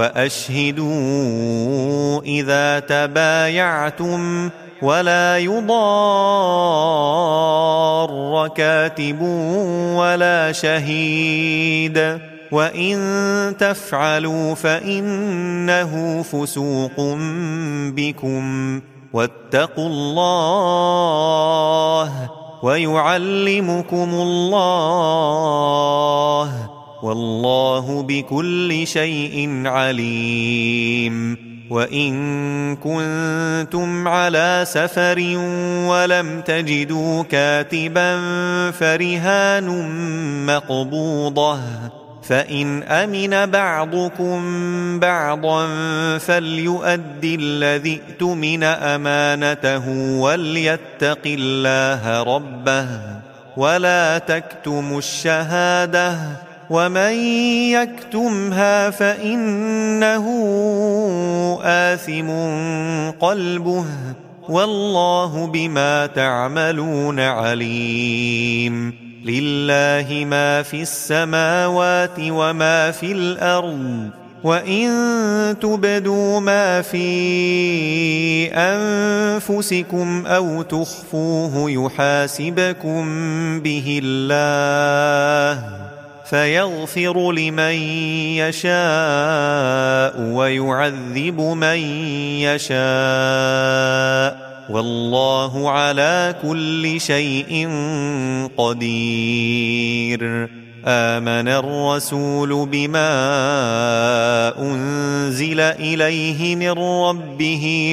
وأشهدوا إذا تبايعتم ولا يضار كاتب ولا شهيد وإن تفعلوا فإنه فسوق بكم واتقوا الله ويعلمكم الله والله بكل شيء عليم وإن كنتم على سفر ولم تجدوا كاتبا فرهان مقبوضة فإن أمن بعضكم بعضا فليؤدي الذي اؤتمن أمانته وليتق الله ربه ولا تكتموا الشهادة ومن يكتمها فإنه آثم قلبه والله بما تعملون عليم لله ما في السماوات وما في الأرض وإن تبدوا ما في أنفسكم أو تخفوه يحاسبكم به الله فيغفر لمن يشاء ويعذب من يشاء والله على كل شيء قدير. آمن الرسول بما أنزل إليه من ربه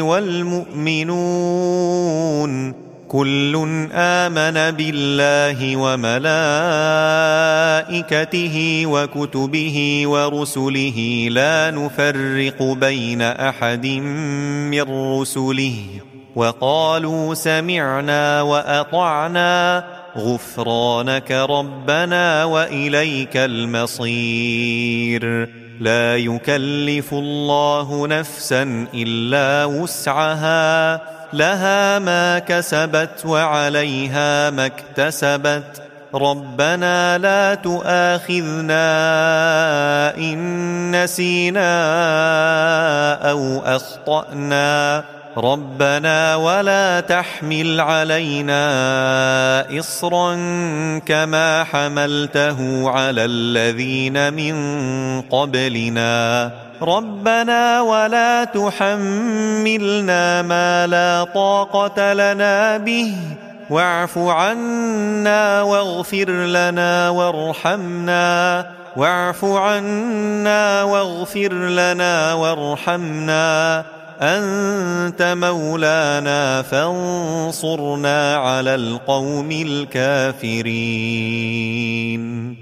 والمؤمنون كل آمن بالله وملائكته وكتبه ورسله لا نفرق بين أحد من رسله وقالوا سمعنا وأطعنا غفرانك ربنا وإليك المصير. لا يكلف الله نفسا إلا وسعها لها ما كسبت وعليها ما اكتسبت ربنا لا تؤاخذنا إن نسينا أو أخطأنا ربنا ولا تحمل علينا إصرا كما حملته على الذين من قبلنا ربنا ولا تحملنا ما لا طاقة لنا به واعف عنا واغفر لنا وارحمنا واعف عنا واغفر لنا وارحمنا أنت مولانا فانصرنا على القوم الكافرين.